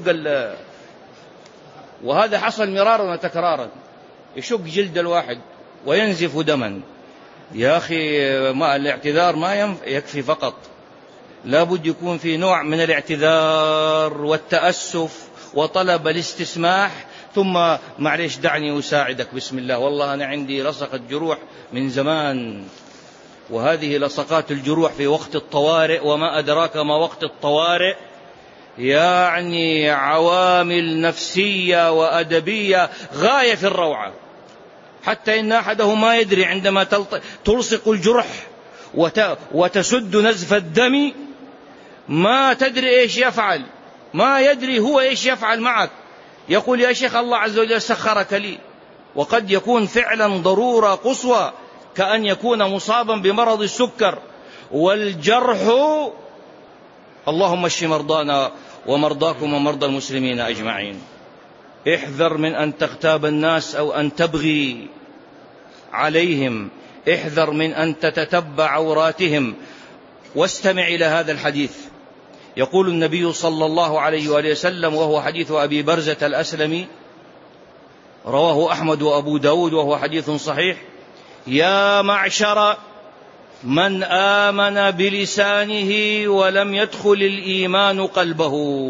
وهذا حصل مرارا وتكرارا، يشق جلد الواحد وينزف دما. يا أخي ما الاعتذار ما يكفي فقط، لابد يكون في نوع من الاعتذار والتأسف وطلب الاستسماح، ثم معليش دعني أساعدك بسم الله، والله أنا عندي لصقة جروح من زمان، وهذه لصقات الجروح في وقت الطوارئ، وما أدراك ما وقت الطوارئ، يعني عوامل نفسية وأدبية غاية في الروعة، حتى إن أحده ما يدري عندما تلصق الجرح وتسد نزف الدم ما تدري إيش يفعل، ما يدري هو إيش يفعل معك، يقول يا شيخ الله عز وجل سخرك لي، وقد يكون فعلا ضرورة قصوى كأن يكون مصابا بمرض السكر، والجرح اللهم اشف مرضانا ومرضاكم ومرضى المسلمين أجمعين. احذر من أن تغتاب الناس أو أن تبغي عليهم، احذر من أن تتتبع عوراتهم. واستمع إلى هذا الحديث، يقول النبي صلى الله عليه وآله وسلم، وهو حديث أبي برزة الأسلمي رواه أحمد وأبو داود وهو حديث صحيح: يا معشر من آمن بلسانه ولم يدخل الإيمان قلبه،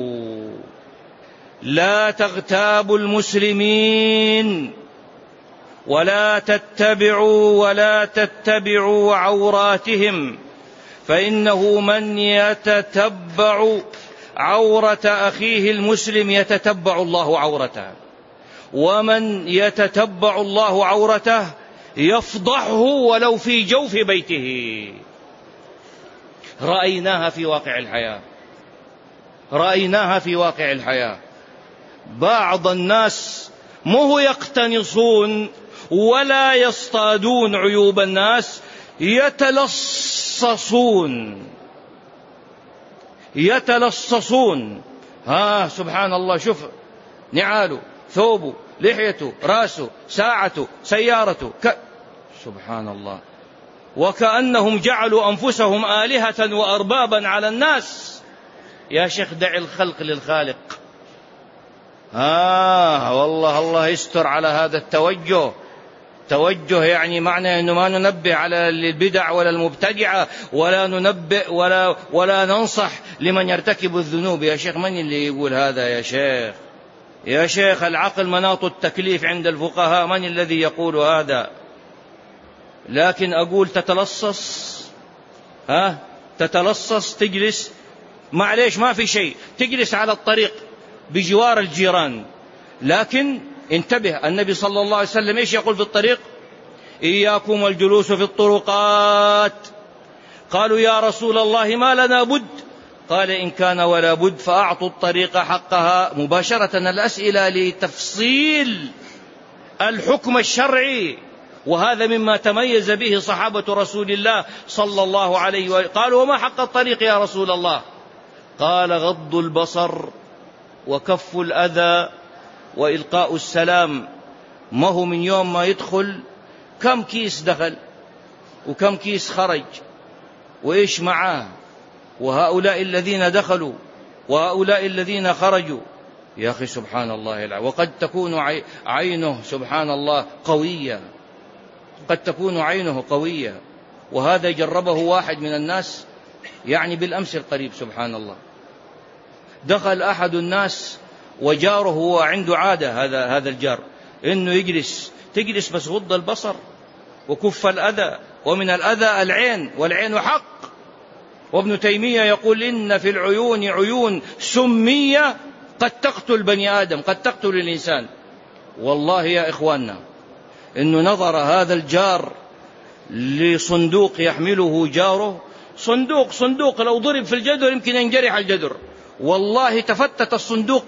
لا تغتابوا المسلمين ولا تتبعوا عوراتهم، فإنه من يتتبع عورة أخيه المسلم يتتبع الله عورته، ومن يتتبع الله عورته يفضحه ولو في جوف بيته. رأيناها في واقع الحياة، بعض الناس مو يقتنصون ولا يصطادون عيوب الناس، يتلصصون. سبحان الله، شوف نعاله، ثوبه، لحيته، راسه، ساعته، سيارته، سبحان الله، وكأنهم جعلوا أنفسهم آلهة وأربابا على الناس. يا شيخ دع الخلق للخالق. والله الله يستر على هذا توجه يعني معنى أنه ما ننبه على البدع ولا المبتدعة، ولا ننبه ولا ننصح لمن يرتكب الذنوب. يا شيخ من اللي يقول هذا؟ يا شيخ العقل مناط التكليف عند الفقهاء، من الذي يقول هذا؟ لكن أقول تتلصص تجلس، معليش ما في شيء، تجلس على الطريق بجوار الجيران، لكن انتبه، النبي صلى الله عليه وسلم ايش يقول في الطريق؟ إياكم والجلوس في الطرقات. قالوا يا رسول الله ما لنا بد؟ قال إن كان ولا بد فأعطوا الطريق حقها. مباشرة الأسئلة لتفصيل الحكم الشرعي، وهذا مما تميز به صحابة رسول الله صلى الله عليه وسلم. قالوا وما حق الطريق يا رسول الله؟ قال غض البصر وكف الأذى وإلقاء السلام. ما هو من يوم ما يدخل كم كيس دخل وكم كيس خرج وإيش معاه، وهؤلاء الذين دخلوا وهؤلاء الذين خرجوا. يا أخي سبحان الله العظيم. وقد تكون عينه سبحان الله قوية، قد تكون عينه قوية، وهذا جربه واحد من الناس يعني بالأمس القريب. سبحان الله، دخل أحد الناس وجاره هو عنده عادة، هذا الجار، إنه تجلس بس غض البصر وكف الأذى، ومن الأذى العين، والعين حق. وابن تيمية يقول إن في العيون عيون سمية قد تقتل بني آدم، قد تقتل الإنسان. والله يا إخواننا، إنه نظر هذا الجار لصندوق يحمله جاره، صندوق لو ضرب في الجدر يمكن ينجرح الجدر. والله تفتت الصندوق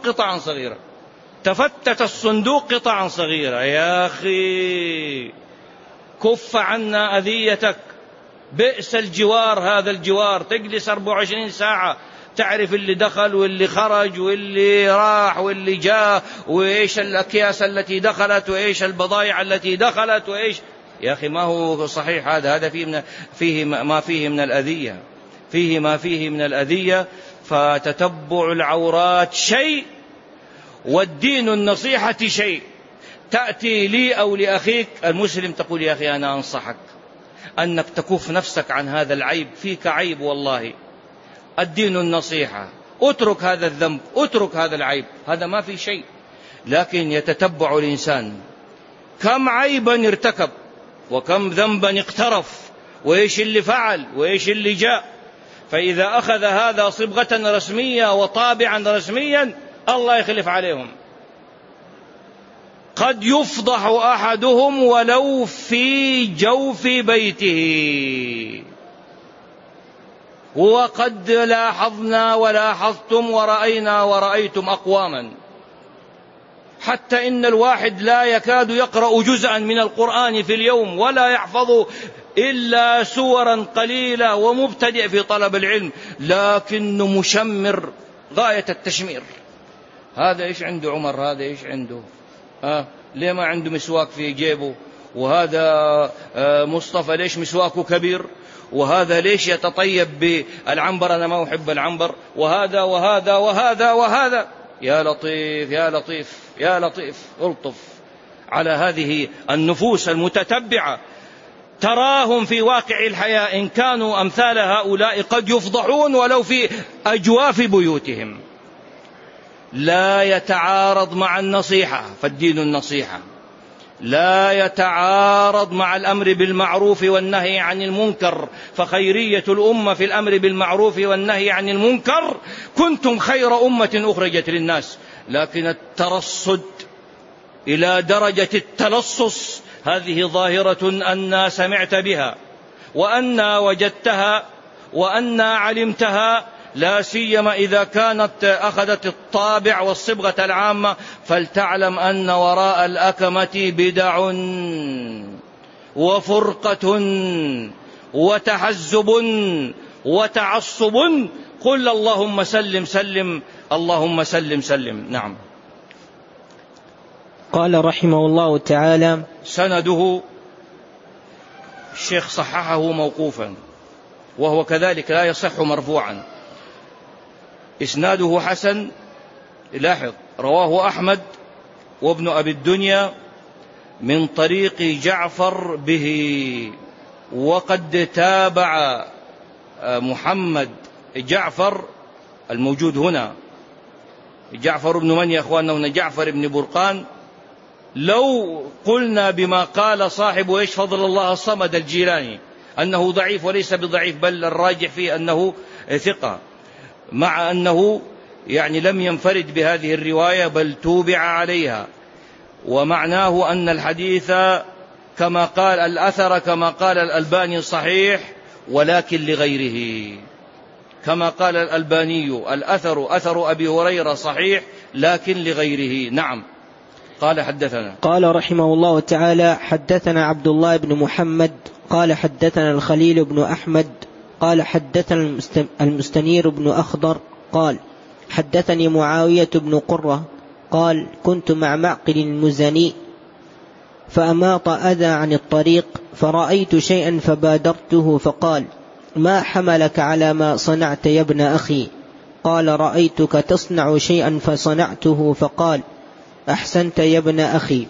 قطعا صغيرة. يا أخي كف عنا أذيتك، بئس الجوار هذا الجوار، تجلس 24 ساعة تعرف اللي دخل واللي خرج واللي راح واللي جاء، وإيش الأكياس التي دخلت وإيش البضائع التي دخلت وإيش. يا أخي ما هو صحيح هذا فيه ما فيه من الأذية، فيه ما فيه من الأذية. فتتبع العورات شيء والدين النصيحة شيء. تأتي لي أو لأخيك المسلم تقول يا أخي أنا أنصحك أنك تكف نفسك عن هذا العيب، فيك عيب والله، الدين النصيحة، اترك هذا الذنب، اترك هذا العيب، هذا ما في شيء. لكن يتتبع الإنسان كم عيبا ارتكب وكم ذنبا اقترف وإيش اللي فعل وإيش اللي جاء. فإذا أخذ هذا صبغة رسمية وطابعا رسميا الله يخلف عليهم. قد يفضح أحدهم ولو في جوف بيته. وقد لاحظنا ولاحظتم ورأينا ورأيتم أقواما حتى إن الواحد لا يكاد يقرأ جزءا من القرآن في اليوم ولا يحفظ إلا سورا قليلة ومبتدئ في طلب العلم، لكنه مشمر غاية التشمير. هذا إيش عنده عمر؟ هذا إيش عنده؟ ليه ما عنده مسواك في جيبه؟ وهذا مصطفى ليش مسواكه كبير؟ وهذا ليش يتطيب بالعنبر؟ أنا ما أحب العنبر. وهذا وهذا وهذا وهذا. يا لطيف يا لطيف يا لطيف، الطف على هذه النفوس المتتبعة. تراهم في واقع الحياة إن كانوا أمثال هؤلاء قد يفضحون ولو في أجواف بيوتهم. لا يتعارض مع النصيحة، فالدين النصيحة لا يتعارض مع الأمر بالمعروف والنهي عن المنكر، فخيرية الأمة في الأمر بالمعروف والنهي عن المنكر. كنتم خير أمة أخرجت للناس. لكن الترصد إلى درجة التلصص هذه ظاهرة أنا سمعت بها وأنا وجدتها وأنا علمتها، لا سيما إذا كانت أخذت الطابع والصبغة العامة. فلتعلم أن وراء الأكمة بدع وفرقة وتحزب وتعصب. قل اللهم سلم سلم، اللهم سلم سلم. نعم. قال رحمه الله تعالى: سنده الشيخ صححه موقوفا، وهو كذلك لا يصح مرفوعا. إسناده حسن. لاحظ: رواه أحمد وابن أبي الدنيا من طريق جعفر به. وقد تابع محمد جعفر الموجود هنا. جعفر بن من يا أخواننا هنا؟ جعفر بن برقان. لو قلنا بما قال صاحب إيش فضل الله الصمد الجيلاني أنه ضعيف، وليس بضعيف بل الراجح فيه أنه ثقة، مع أنه يعني لم ينفرد بهذه الرواية بل توبع عليها. ومعناه أن الحديث كما قال الأثر كما قال الألباني صحيح ولكن لغيره. كما قال الألباني الأثر أثر أبي هريرة صحيح لكن لغيره. نعم. قال: حدثنا. قال رحمه الله تعالى: حدثنا عبد الله بن محمد قال حدثنا الخليل بن أحمد قال حدثنا المستنير بن أخضر قال حدثني معاوية بن قرة قال: كنت مع معقل المزني فأماط أذى عن الطريق فرأيت شيئا فبادرته فقال: ما حملك على ما صنعت يا ابن أخي؟ قال: رأيتك تصنع شيئا فصنعته. فقال: أحسنت يا ابن أخي.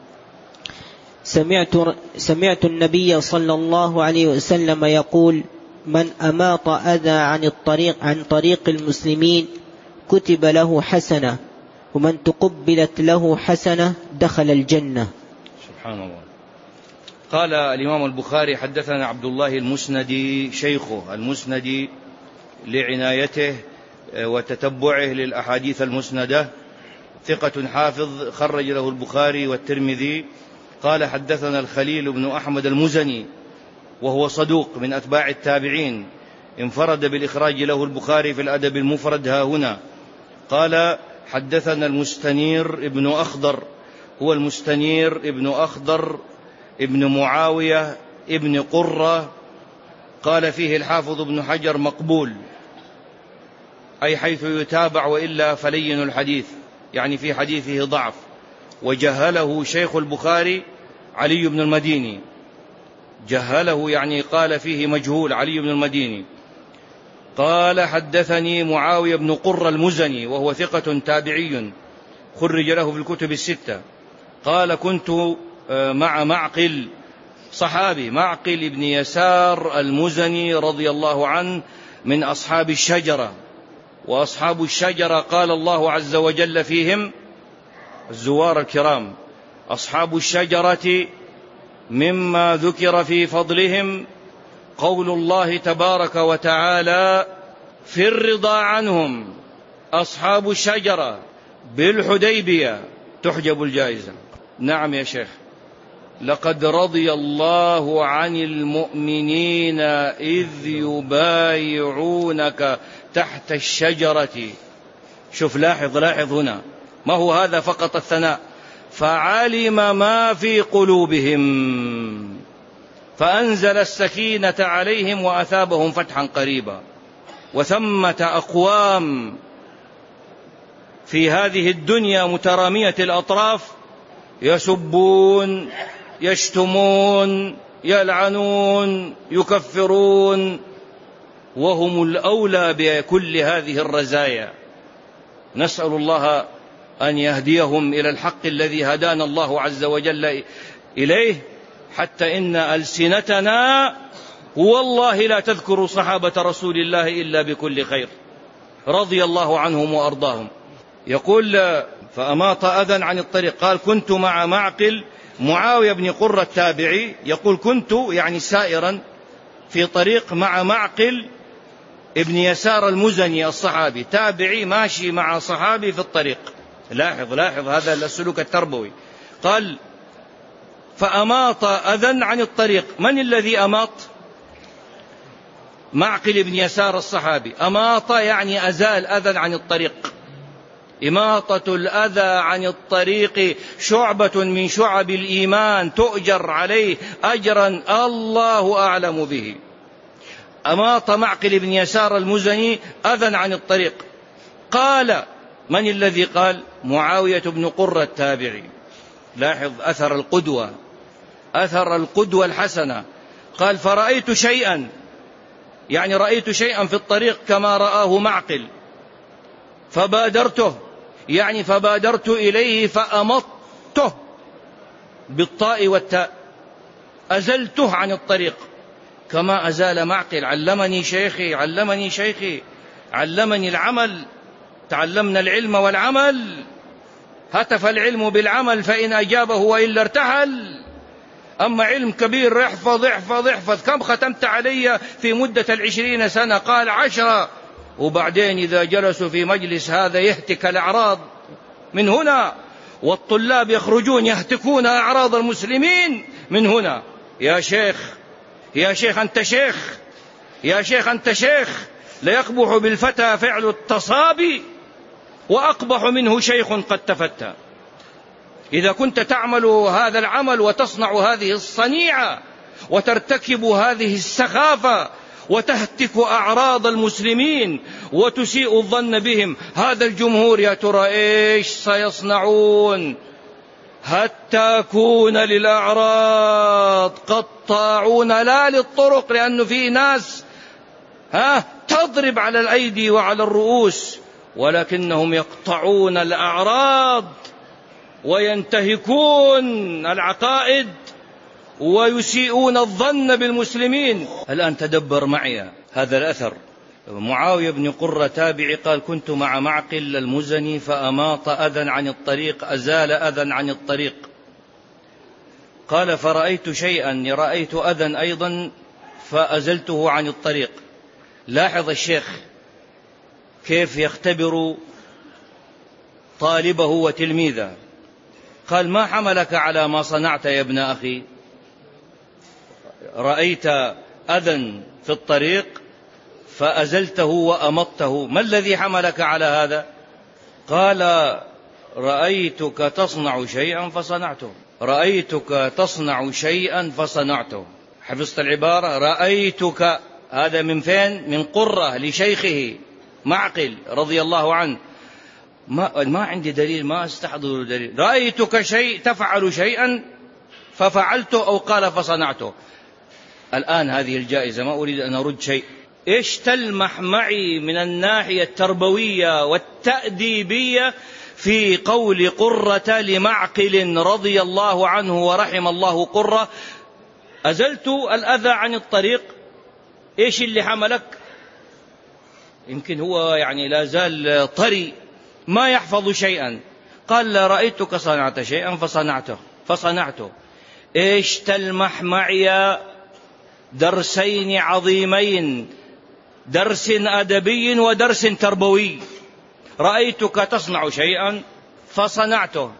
سمعت النبي صلى الله عليه وسلم يقول: من أماط أذى عن طريق المسلمين كتب له حسنة، ومن تقبلت له حسنة دخل الجنة. سبحان الله. قال الإمام البخاري: حدثنا عبد الله المسندي، شيخه المسندي لعنايته وتتبعه للأحاديث المسندة، ثقة حافظ خرج له البخاري والترمذي. قال: حدثنا الخليل بن أحمد المزني وهو صدوق من أتباع التابعين، انفرد بالإخراج له البخاري في الأدب المفرد ها هنا. قال: حدثنا المستنير ابن أخضر، هو المستنير ابن أخضر ابن معاوية ابن قرة. قال فيه الحافظ ابن حجر: مقبول، أي حيث يتابع، وإلا فلين الحديث، يعني في حديثه ضعف. وجهله شيخ البخاري علي بن المديني، جهله يعني قال فيه مجهول، علي بن المديني. قال حدثني معاوية بن قرة المزني وهو ثقة تابعي خرج له في الكتب الستة. قال كنت مع معقل، صحابي معقل بن يسار المزني رضي الله عنه من أصحاب الشجرة. وأصحاب الشجرة قال الله عز وجل فيهم الزوار الكرام: أصحاب الشجرة مما ذكر في فضلهم قول الله تبارك وتعالى في الرضا عنهم. أصحاب الشجرة بالحديبية تحجب الجائزة. نعم يا شيخ، لقد رضي الله عن المؤمنين إذ يبايعونك تحت الشجرة. شوف، لاحظ هنا، ما هو هذا فقط الثناء، فعلم ما في قلوبهم فأنزل السكينة عليهم وأثابهم فتحا قريبا. وثمة أقوام في هذه الدنيا مترامية الأطراف يسبون، يشتمون، يلعنون، يكفرون، وهم الأولى بكل هذه الرزايا. نسأل الله أن يهديهم إلى الحق الذي هدانا الله عز وجل إليه، حتى إن ألسنتنا والله لا تذكر صحابة رسول الله إلا بكل خير رضي الله عنهم وأرضاهم. يقول فأماط أذى عن الطريق. قال كنت مع معقل، معاوية بن قرة التابعي يقول كنت يعني سائرا في طريق مع معقل ابن يسار المزني الصحابي، تابعي ماشي مع صحابي في الطريق. لاحظ هذا السلوك التربوي. قال فأماط أذى عن الطريق. من الذي أماط؟ معقل بن يسار الصحابي. أماط يعني أزال أذى عن الطريق. إماطة الأذى عن الطريق شعبة من شعب الإيمان تؤجر عليه أجرا الله أعلم به. أماط معقل بن يسار المزني أذى عن الطريق. قال من الذي قال؟ معاوية بن قرة التابعي. لاحظ أثر القدوة الحسنة. قال فرأيت شيئا، يعني رأيت شيئا في الطريق كما رآه معقل، فبادرته، يعني فبادرت إليه فأمطته بالطاء والتاء، أزلته عن الطريق كما أزال معقل. علمني شيخي علمني العمل، تعلمنا العلم والعمل، هتف العلم بالعمل فإن أجابه وإلا ارتحل. أما علم كبير احفظ كم ختمت علي في مدة 20 سنة؟ قال 10. وبعدين إذا جلسوا في مجلس هذا يهتك الأعراض من هنا، والطلاب يخرجون يهتكون أعراض المسلمين من هنا. يا شيخ أنت شيخ، ليقبح بالفتى فعل التصابي وأقبح منه شيخ قد تفتى. إذا كنت تعمل هذا العمل وتصنع هذه الصنيعة وترتكب هذه السخافة وتهتك أعراض المسلمين وتسيء الظن بهم، هذا الجمهور يا ترى إيش سيصنعون؟ هتاكون للأعراض قطاعون لا للطرق، لأنه في ناس تضرب على الأيدي وعلى الرؤوس، ولكنهم يقطعون الأعراض وينتهكون العقائد ويسيئون الظن بالمسلمين. الآن تدبر معي هذا الأثر. معاوية بن قرة تابعي قال كنت مع معقل المزني فأماط أذى عن الطريق، أزال أذى عن الطريق. قال فرأيت شيئا، رأيت أذى أيضا فأزلته عن الطريق. لاحظ الشيخ كيف يختبر طالبه وتلميذه. قال ما حملك على ما صنعت يا ابن أخي؟ رأيت أذى في الطريق فأزلته وأمطته، ما الذي حملك على هذا؟ قال رأيتك تصنع شيئا فصنعته. حفظت العبارة؟ رأيتك، هذا من فين؟ من قرة لشيخه معقل رضي الله عنه. ما عندي دليل، ما استحضر دليل. رأيتك تفعل شيئا ففعلته، أو قال فصنعته. الآن هذه الجائزة، ما أريد أن أرد شيء. إيش تلمح معي من الناحية التربوية والتأديبية في قول قرة لمعقل رضي الله عنه ورحم الله قرة: أزلت الأذى عن الطريق. إيش اللي حملك؟ يمكن هو يعني لا زال طري ما يحفظ شيئا. قال: رأيتك صنعت شيئا فصنعته. إيش تلمح معي؟ درسين عظيمين، درس أدبي ودرس تربوي. رأيتك تصنع شيئا فصنعته.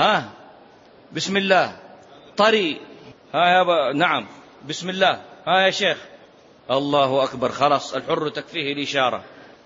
بسم الله. طري. نعم بسم الله. يا شيخ. الله أكبر. خلاص الحر تكفيه الإشارة.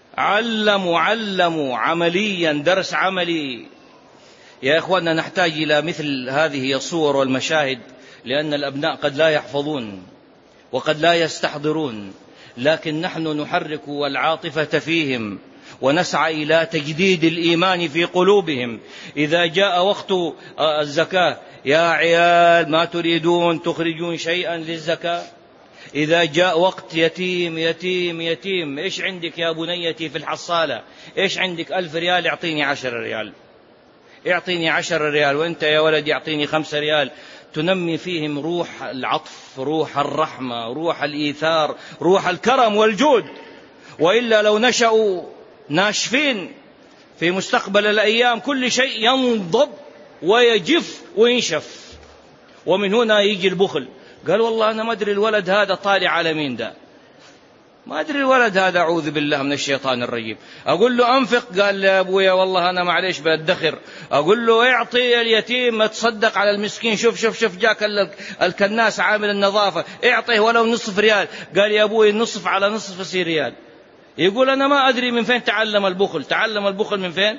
علموا عمليا، درس عملي. يا إخواننا نحتاج إلى مثل هذه الصور والمشاهد، لأن الأبناء قد لا يحفظون وقد لا يستحضرون، لكن نحن نحرك العاطفة فيهم ونسعى إلى تجديد الإيمان في قلوبهم. إذا جاء وقت الزكاة: يا عيال ما تريدون تخرجون شيئا للزكاة؟ إذا جاء وقت يتيم يتيم يتيم: إيش عندك يا بنيتي في الحصالة؟ إيش عندك؟ 1000 ريال. اعطيني 10 ريال. اعطيني 10 ريال. وانت يا ولد اعطيني 5 ريال. تنمي فيهم روح العطف، روح الرحمة، روح الإيثار، روح الكرم والجود. وإلا لو نشأوا ناشفين في مستقبل الأيام كل شيء ينضب ويجف وينشف. ومن هنا يجي البخل. قال: والله أنا ما أدري الولد هذا طالع على مين ده، ما أدري الولد هذا، أعوذ بالله من الشيطان الرجيم. أقول له أنفق، قال: يا أبويا والله أنا معليش بأدخر. أقول له اعطي اليتيم، تصدق على المسكين، شوف جاك الكناس عامل النظافة، اعطيه ولو نصف ريال. قال: يا أبوي نصف على نصف يصير ريال. يقول: أنا ما أدري من فين تعلم البخل. تعلم البخل من فين؟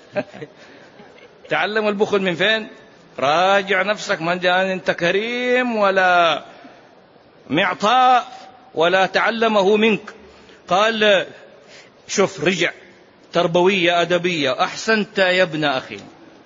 تعلم البخل من فين؟ راجع نفسك، ما أنت كريم ولا معطاء ولا تعلمه منك. قال: شوف، رجع تربوية أدبية. أحسنت يا ابن أخي،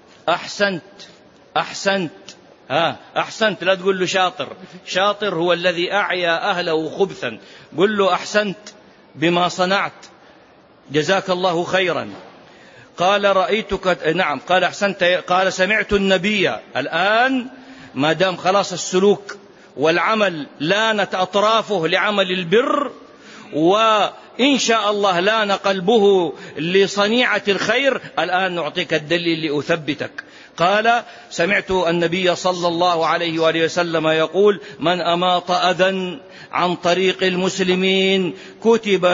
أحسنت. أحسنت. لا تقول له شاطر هو الذي أعيا أهله خبثا. قل له أحسنت بما صنعت، جزاك الله خيرا. قال: رأيتك. نعم. قال: أحسنت. قال: سمعت النبي. الآن ما دام خلاص السلوك والعمل لانت أطرافه لعمل البر، وإن شاء الله لان قلبه لصنيعة الخير، الآن نعطيك الدليل لأثبتك. قال: سمعت النبي صلى الله عليه وآله وسلم يقول: من أماط أذى عن طريق المسلمين كتب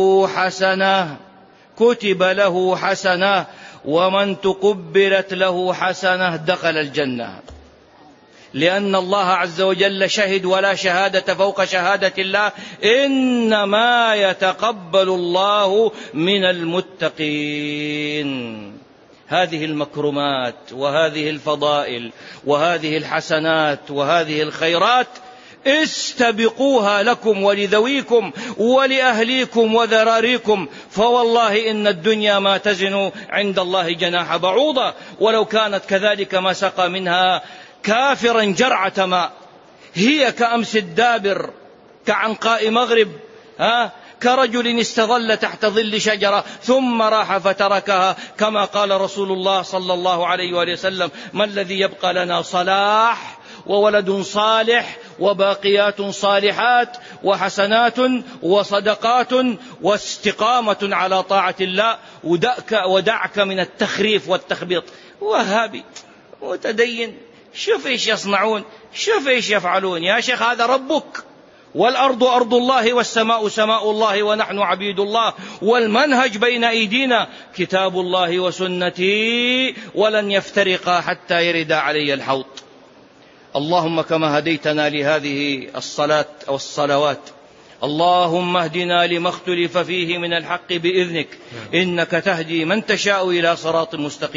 له حسنة، ومن تقبلت له حسنة دخل الجنة. لأن الله عز وجل شهد، ولا شهادة فوق شهادة الله: إنما يتقبل الله من المتقين. هذه المكرمات وهذه الفضائل وهذه الحسنات وهذه الخيرات استبقوها لكم ولذويكم ولأهليكم وذراريكم، فوالله إن الدنيا ما تزن عند الله جناح بعوضة، ولو كانت كذلك ما سقى منها كافرا جرعة ماء. هي كأمس الدابر، كعنقاء مغرب، كرجل استظل تحت ظل شجرة ثم راح فتركها، كما قال رسول الله صلى الله عليه وآله وسلم: ما الذي يبقى لنا؟ صلاح وولد صالح وباقيات صالحات وحسنات وصدقات واستقامة على طاعة الله. ودعك من التخريف والتخبيط. وهابي متدين، شوف إيش يصنعون، شوف إيش يفعلون. يا شيخ هذا ربك، والأرض أرض الله والسماء سماء الله ونحن عبيد الله، والمنهج بين أيدينا كتاب الله وسنتي، ولن يفترقا حتى يرد علي الحوض. اللهم كما هديتنا لهذه الصلاة أو الصلوات، اللهم اهدنا لما اختلف فيه من الحق بإذنك، إنك تهدي من تشاء إلى صراط مستقيم.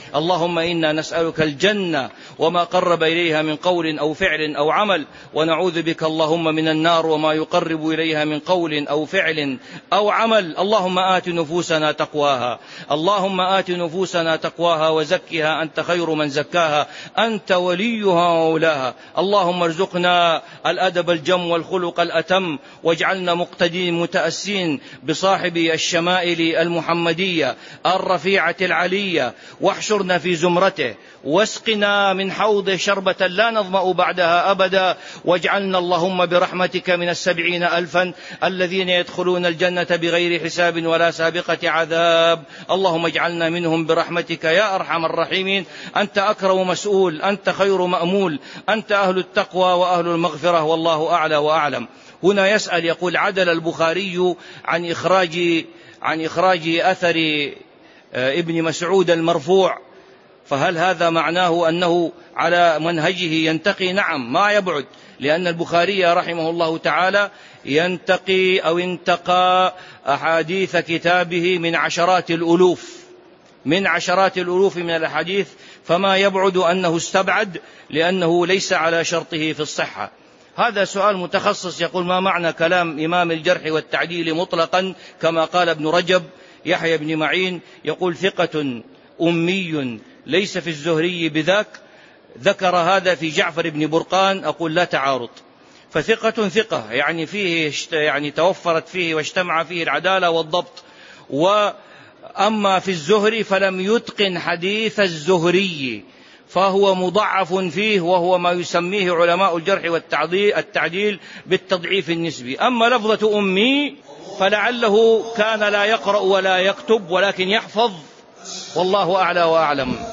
اللهم إنا نسألك الجنة وما قرب إليها من قول أو فعل أو عمل، ونعوذ بك اللهم من النار وما يقرب إليها من قول أو فعل أو عمل. اللهم آت نفوسنا تقواها، اللهم آت نفوسنا تقواها وزكها أنت خير من زكاها، أنت وليها ومولاها. اللهم ارزقنا الأدب الجم والخلق الأتم، واجعلنا مقتدين متأسين بصاحب الشمائل المحمدية الرفيعة العلية، واحشرنا في زمرته، واسقنا من حوضه شربة لا نظمأ بعدها أبدا، واجعلنا اللهم برحمتك من 70,000 الذين يدخلون الجنة بغير حساب ولا سابقة عذاب. اللهم اجعلنا منهم برحمتك يا أرحم الراحمين. أنت أكرم مسؤول، أنت خير مأمول، أنت أهل التقوى وأهل المغفرة، والله أعلى وأعلم. هنا يسأل يقول: عدل البخاري عن إخراج أثر ابن مسعود المرفوع، فهل هذا معناه أنه على منهجه ينتقي؟ نعم، ما يبعد، لأن البخاري رحمه الله تعالى ينتقي أو انتقى أحاديث كتابه من عشرات الألوف من الأحاديث، فما يبعد أنه استبعد، لأنه ليس على شرطه في الصحة. هذا سؤال متخصص يقول: ما معنى كلام إمام الجرح والتعديل مطلقا كما قال ابن رجب؟ يحيى بن معين يقول: ثقة أمي ليس في الزهري بذاك، ذكر هذا في جعفر بن برقان. أقول: لا تعارض، فثقة ثقة يعني فيه توفرت فيه واجتمع فيه العدالة والضبط. وأما في الزهري فلم يتقن حديث الزهري، فهو مضعف فيه، وهو ما يسميه علماء الجرح والتعديل بالتضعيف النسبي. أما لفظة أمي فلعله كان لا يقرأ ولا يكتب ولكن يحفظ، والله أعلى وأعلم.